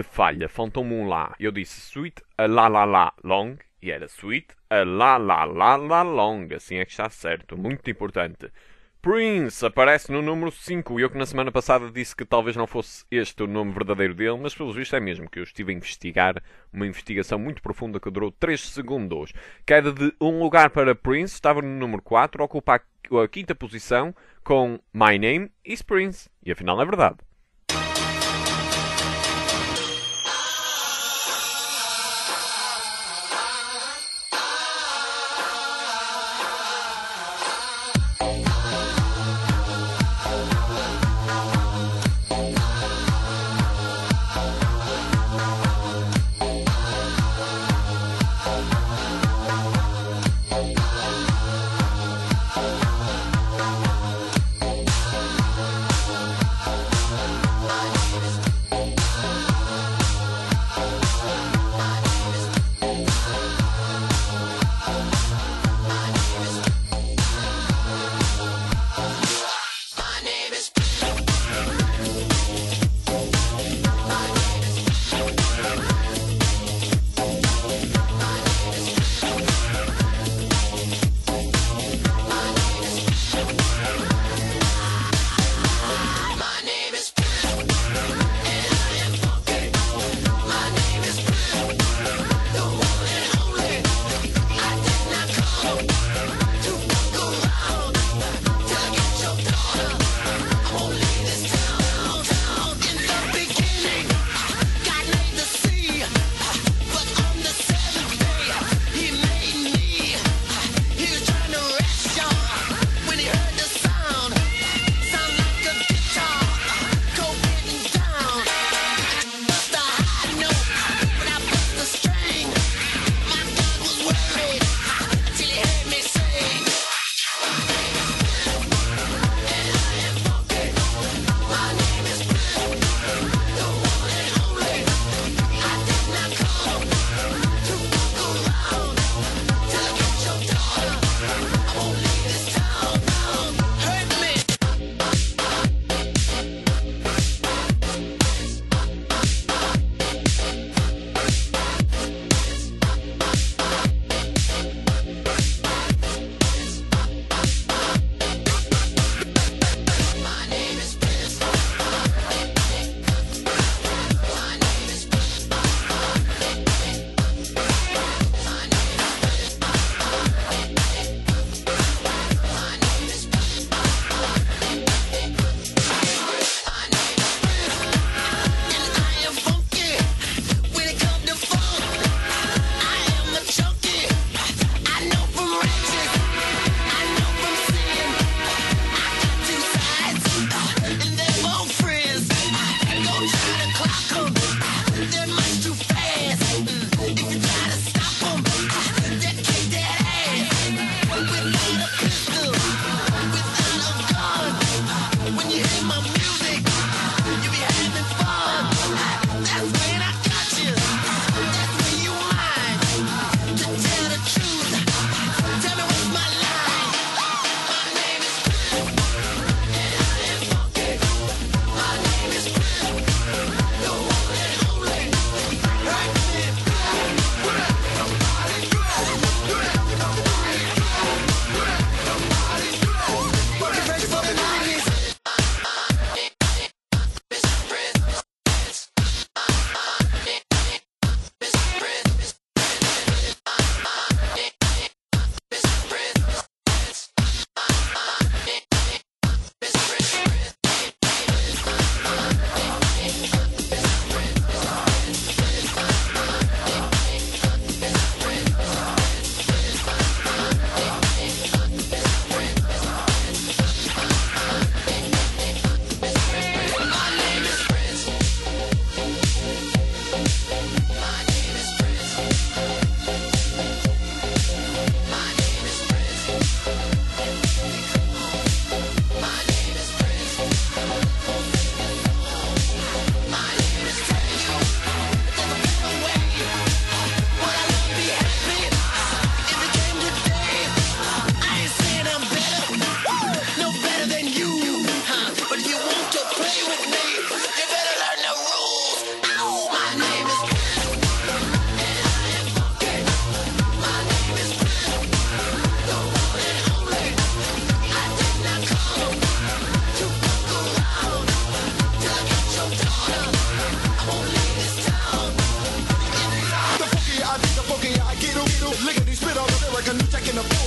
[SPEAKER 1] que falha, faltou-me um lá. Eu disse sweet a la la la long e era sweet a la la la la long. Assim é que está certo, muito importante. Prince aparece no número 5. Eu que na semana passada disse que talvez não fosse este o nome verdadeiro dele, mas pelo visto é mesmo, que eu estive a investigar uma investigação muito profunda que durou 3 segundos. Queda de um lugar para Prince, estava no número 4, ocupa a quinta posição com My Name is Prince. E afinal é verdade.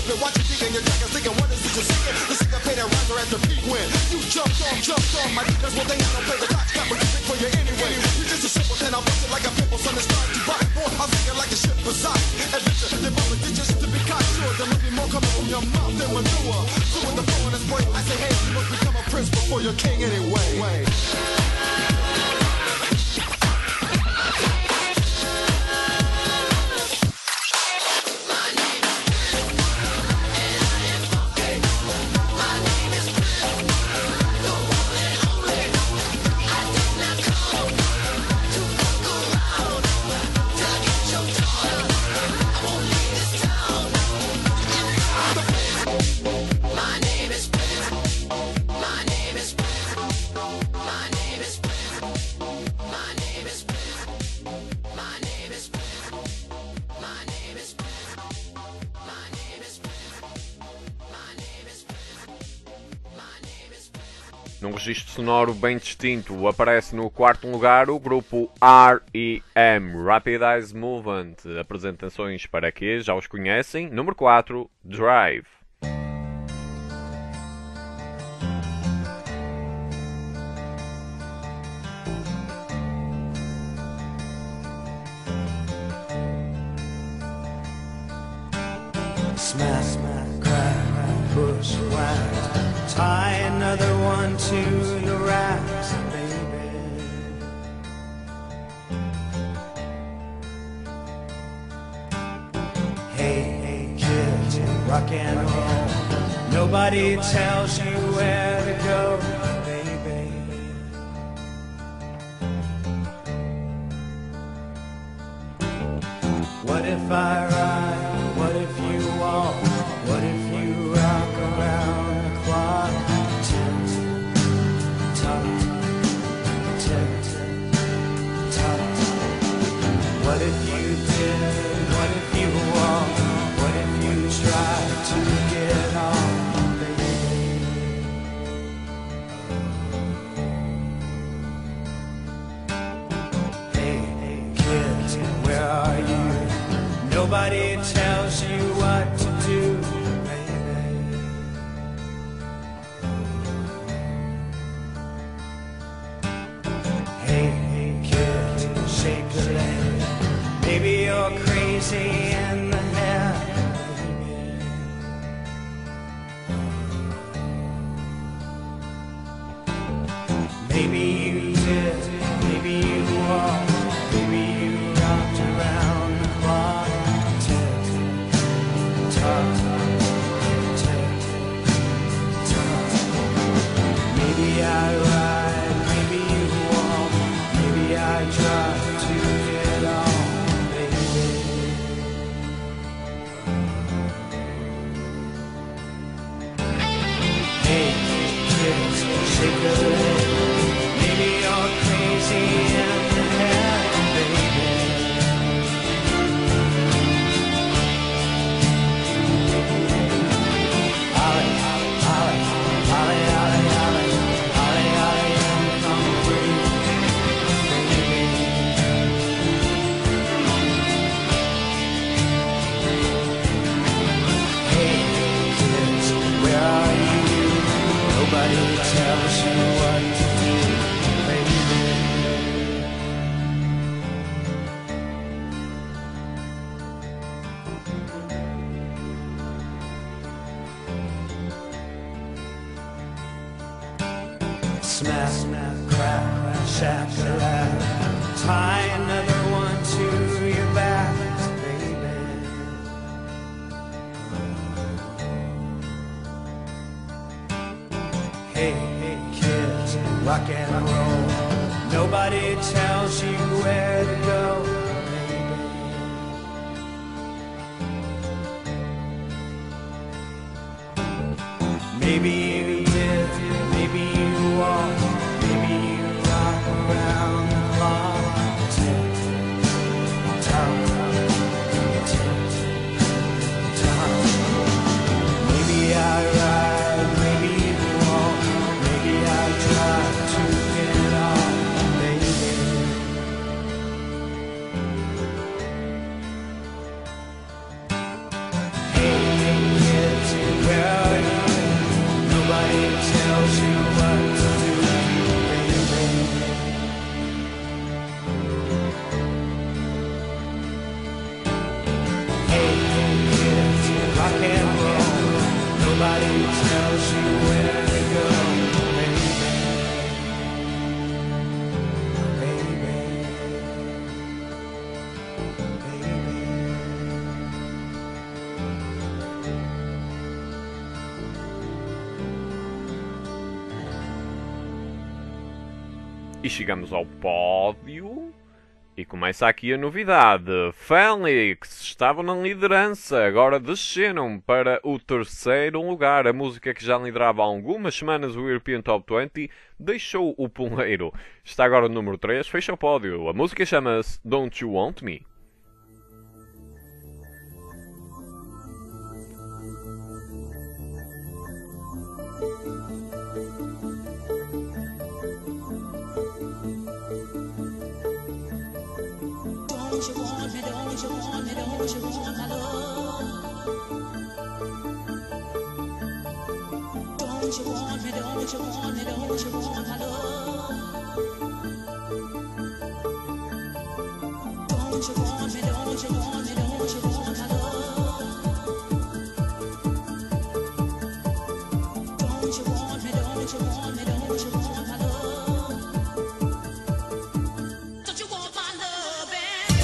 [SPEAKER 3] open, watch you digging your jackets, thinking what is it you're singing? The syncopated riser at the peak when you jumped off, my niggas, well they don't play the clock, got my music for you anyway. You just a simple, then I'm busting like a pimple, son, it's starting to rock. Boy, I'm singing like a ship beside. Adventure, live up with ditches to be cocksure. There must be more coming from your mouth than manure. So when the phone is break, I say, hey, you must become a prince before you're king anyway.
[SPEAKER 1] Num registro sonoro bem distinto, aparece no quarto lugar o grupo R.E.M. Rapid Eye Movement. Apresentações para que já os conhecem. Número 4, Drive.
[SPEAKER 12] Smash, smash, crack, push, whack. Tie another one to the racks, baby. Hey, hey, kids, rock and roll. Nobody tells you where to go, baby. What if I ride? What if you walk? What if you rock around the clock? Tick, tock, tick, tock. What if you did? What if you walk? What if you try to get on, baby? Hey, hey, kids, where are you? Nobody tells you what to do, baby. Hey, hey, kid, shake a leg. Maybe you're crazy in the head, baby. Maybe you did, maybe you walked, maybe you rocked around the clock. Tick, tock, tick, tock. Maybe I ride, maybe you walk, maybe I try to get on, baby. Hey, kids, shake a leg. Maybe you're crazy in the head, baby. Ollie, Ollie, Ollie, Ollie, Ollie, Ollie, Ollie, come free, baby. Hey, kids, where are you? Nobody tells you what to do, baby. Smash, snap, crack, shack-a-lack. Tie another one to your back, baby. Hey, hey, kids, rock and roll. Nobody tells you where to go, baby. Maybe you did, maybe you walk, maybe you rock around the clock. Tick, tock, tick, tock. Maybe I ride, maybe you walk, maybe I try to get on, baby. Nobody tells you where to go, baby.
[SPEAKER 1] E chegamos ao pódio. E começa aqui a novidade. Félix estavam na liderança, agora desceram para o terceiro lugar. A música que já liderava há algumas semanas o European Top 20 deixou o punheiro. Está agora no número 3, fecha o pódio. A música chama-se Don't You Want Me?
[SPEAKER 11] Don't you want me, don't you want me, don't you want my love? Don't you want me, don't you want me, don't you want my love? Don't you want me, don't you want me, don't you want my love? Don't you want me, don't you want me, don't you want my love? Don't you want my loving?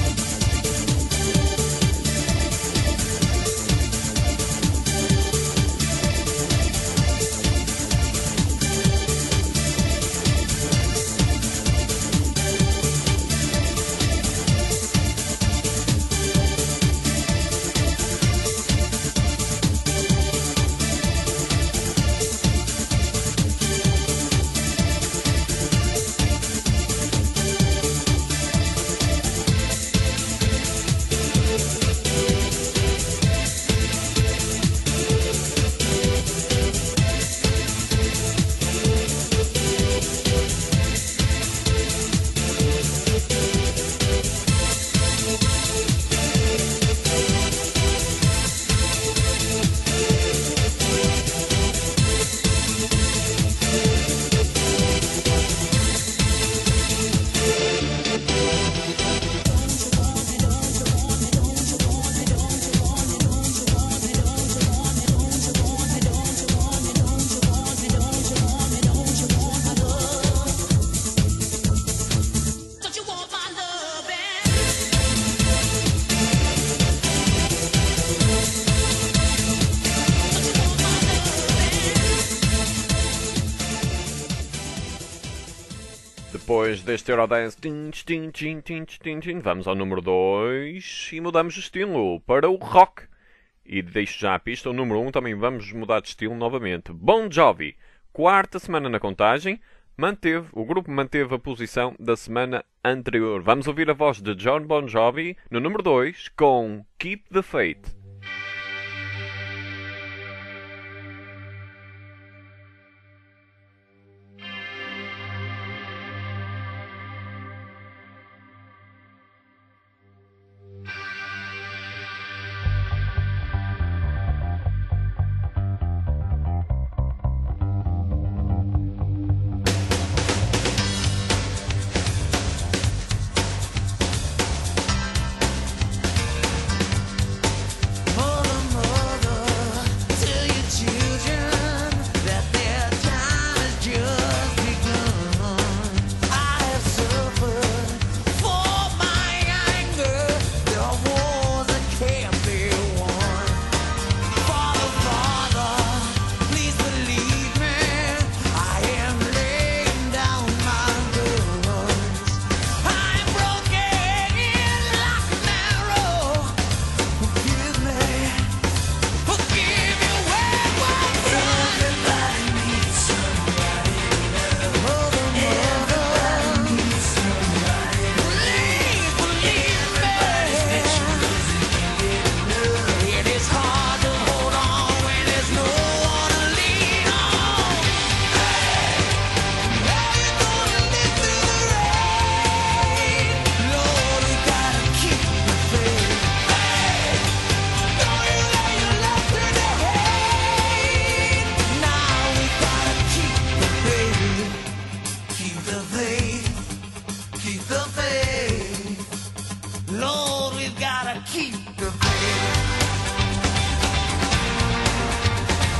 [SPEAKER 1] Depois deste Eurodance, vamos ao número 2 e mudamos de estilo para o rock. E deixo já a pista, o número 1 também vamos mudar de estilo novamente. Bon Jovi, quarta semana na contagem, o grupo manteve a posição da semana anterior. Vamos ouvir a voz de John Bon Jovi no número 2 com Keep the Faith.
[SPEAKER 3] Lord, we've gotta keep the faith.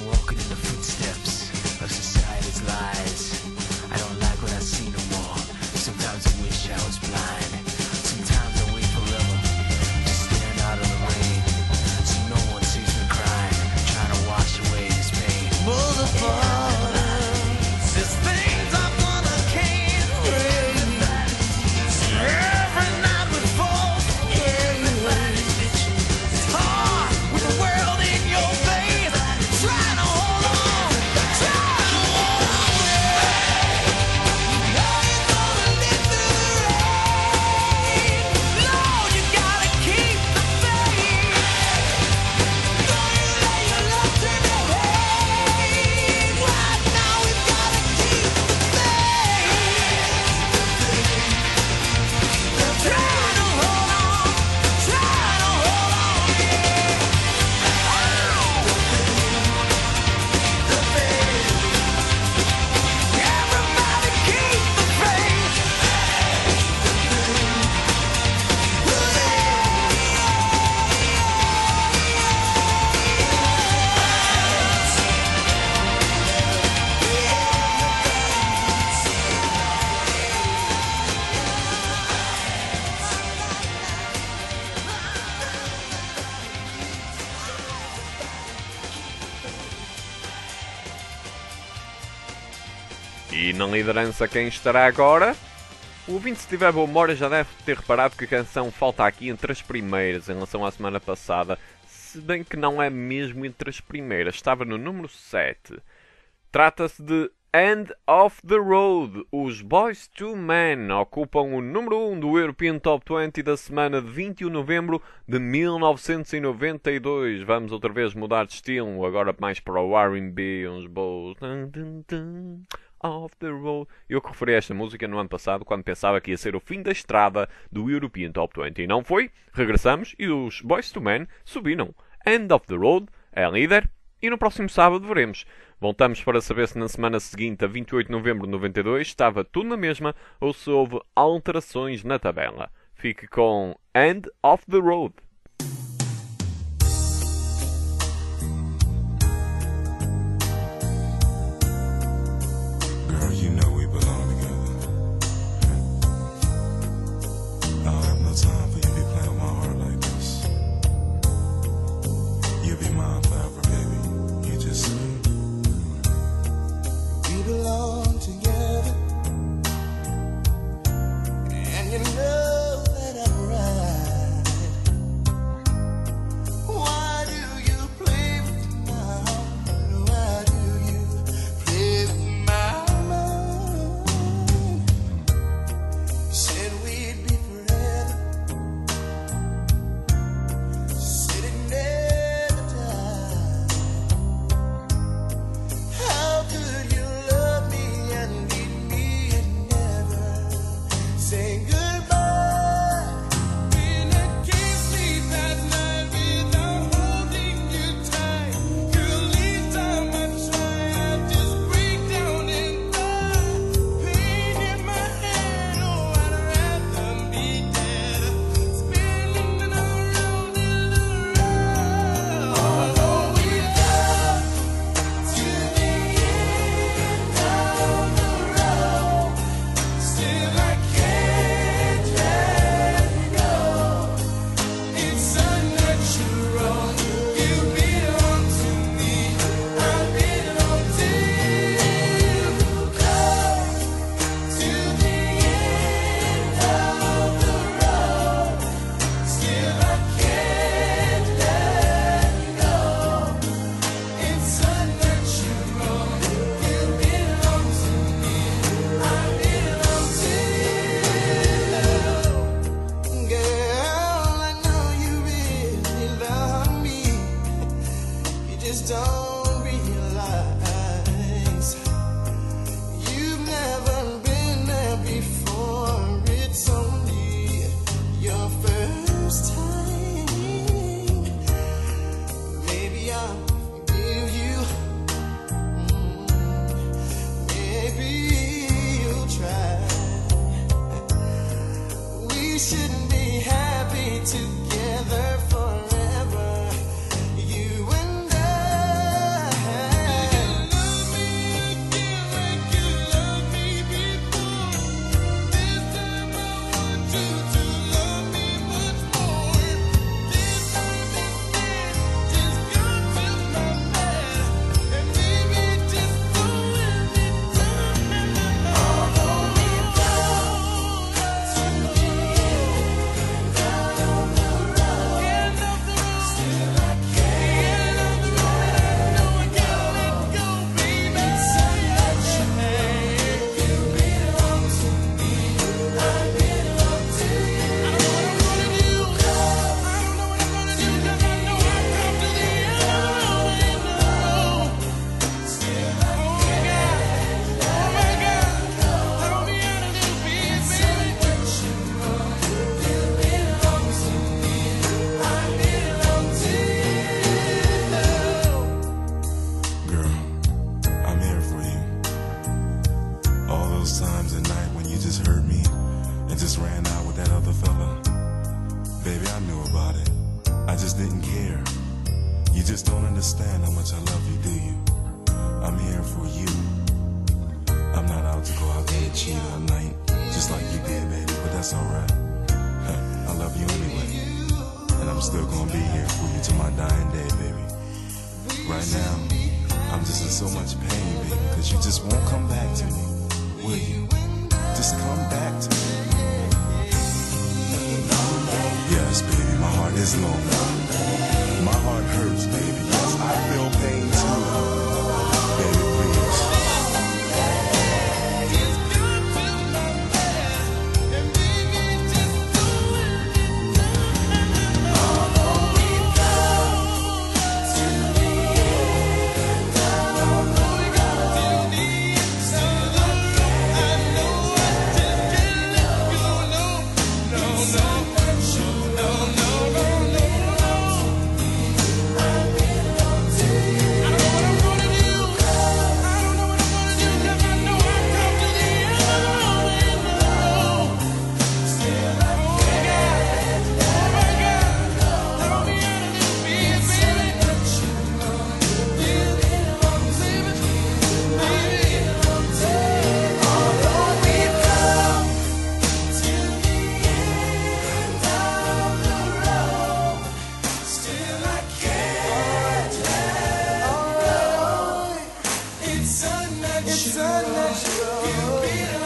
[SPEAKER 12] walking in the footsteps of society's lies. I don't like what I see no more. Sometimes I wish I was blind. Sometimes I wait forever to stand out of the rain, so no one sees me crying, trying to wash away this pain. There's things I wanna can't break. Every night we fall. It's hard with the world in your face. Trying to hold on. Trying to hold on. Now you're gonna live through the rain. Lord, you gotta keep the faith. Don't you let your love turn to hate. Right now we've gotta keep the faith. Trying to hold on. Trying to hold on. The faith. Everybody keep the faith.
[SPEAKER 1] E na liderança quem estará agora? O ouvinte, se tiver boa memória, já deve ter reparado que a canção falta aqui entre as primeiras em relação à semana passada, se bem que não é mesmo entre as primeiras, estava no número 7. Trata-se de End of the Road. Os Boyz II Men ocupam o número 1 do European Top 20 da semana de 21 de novembro de 1992. Vamos outra vez mudar de estilo, agora mais para o R&B, uns bons... Off the Road. Eu referi a esta música no ano passado, quando pensava que ia ser o fim da estrada do European Top 20. E não foi. Regressamos e os Boyz II Men subiram. End of the Road é líder e no próximo sábado veremos. Voltamos para saber se na semana seguinte, a 28 de novembro de 92, estava tudo na mesma ou se houve alterações na tabela. Fique com End of the Road.
[SPEAKER 7] Girl, you know we belong together. I don't have no time for you to be playing with my heart like this. You'll be mine forever, baby. You just
[SPEAKER 3] We belong together, and you know that I'm right.
[SPEAKER 7] just don't understand how much I love you, do you? I'm here for you. I'm not out to go out there and cheat all night, just like you did, baby, but that's alright. I love you anyway, and I'm still gonna be here for you till my dying day, baby. Right now, I'm just in so much pain, baby, because you just won't come back to me, will you? Just come back to me. Yes, baby, my heart is lonely. My heart hurts, baby. Yes, I feel pain too. Baby, please.
[SPEAKER 3] It's unnatural.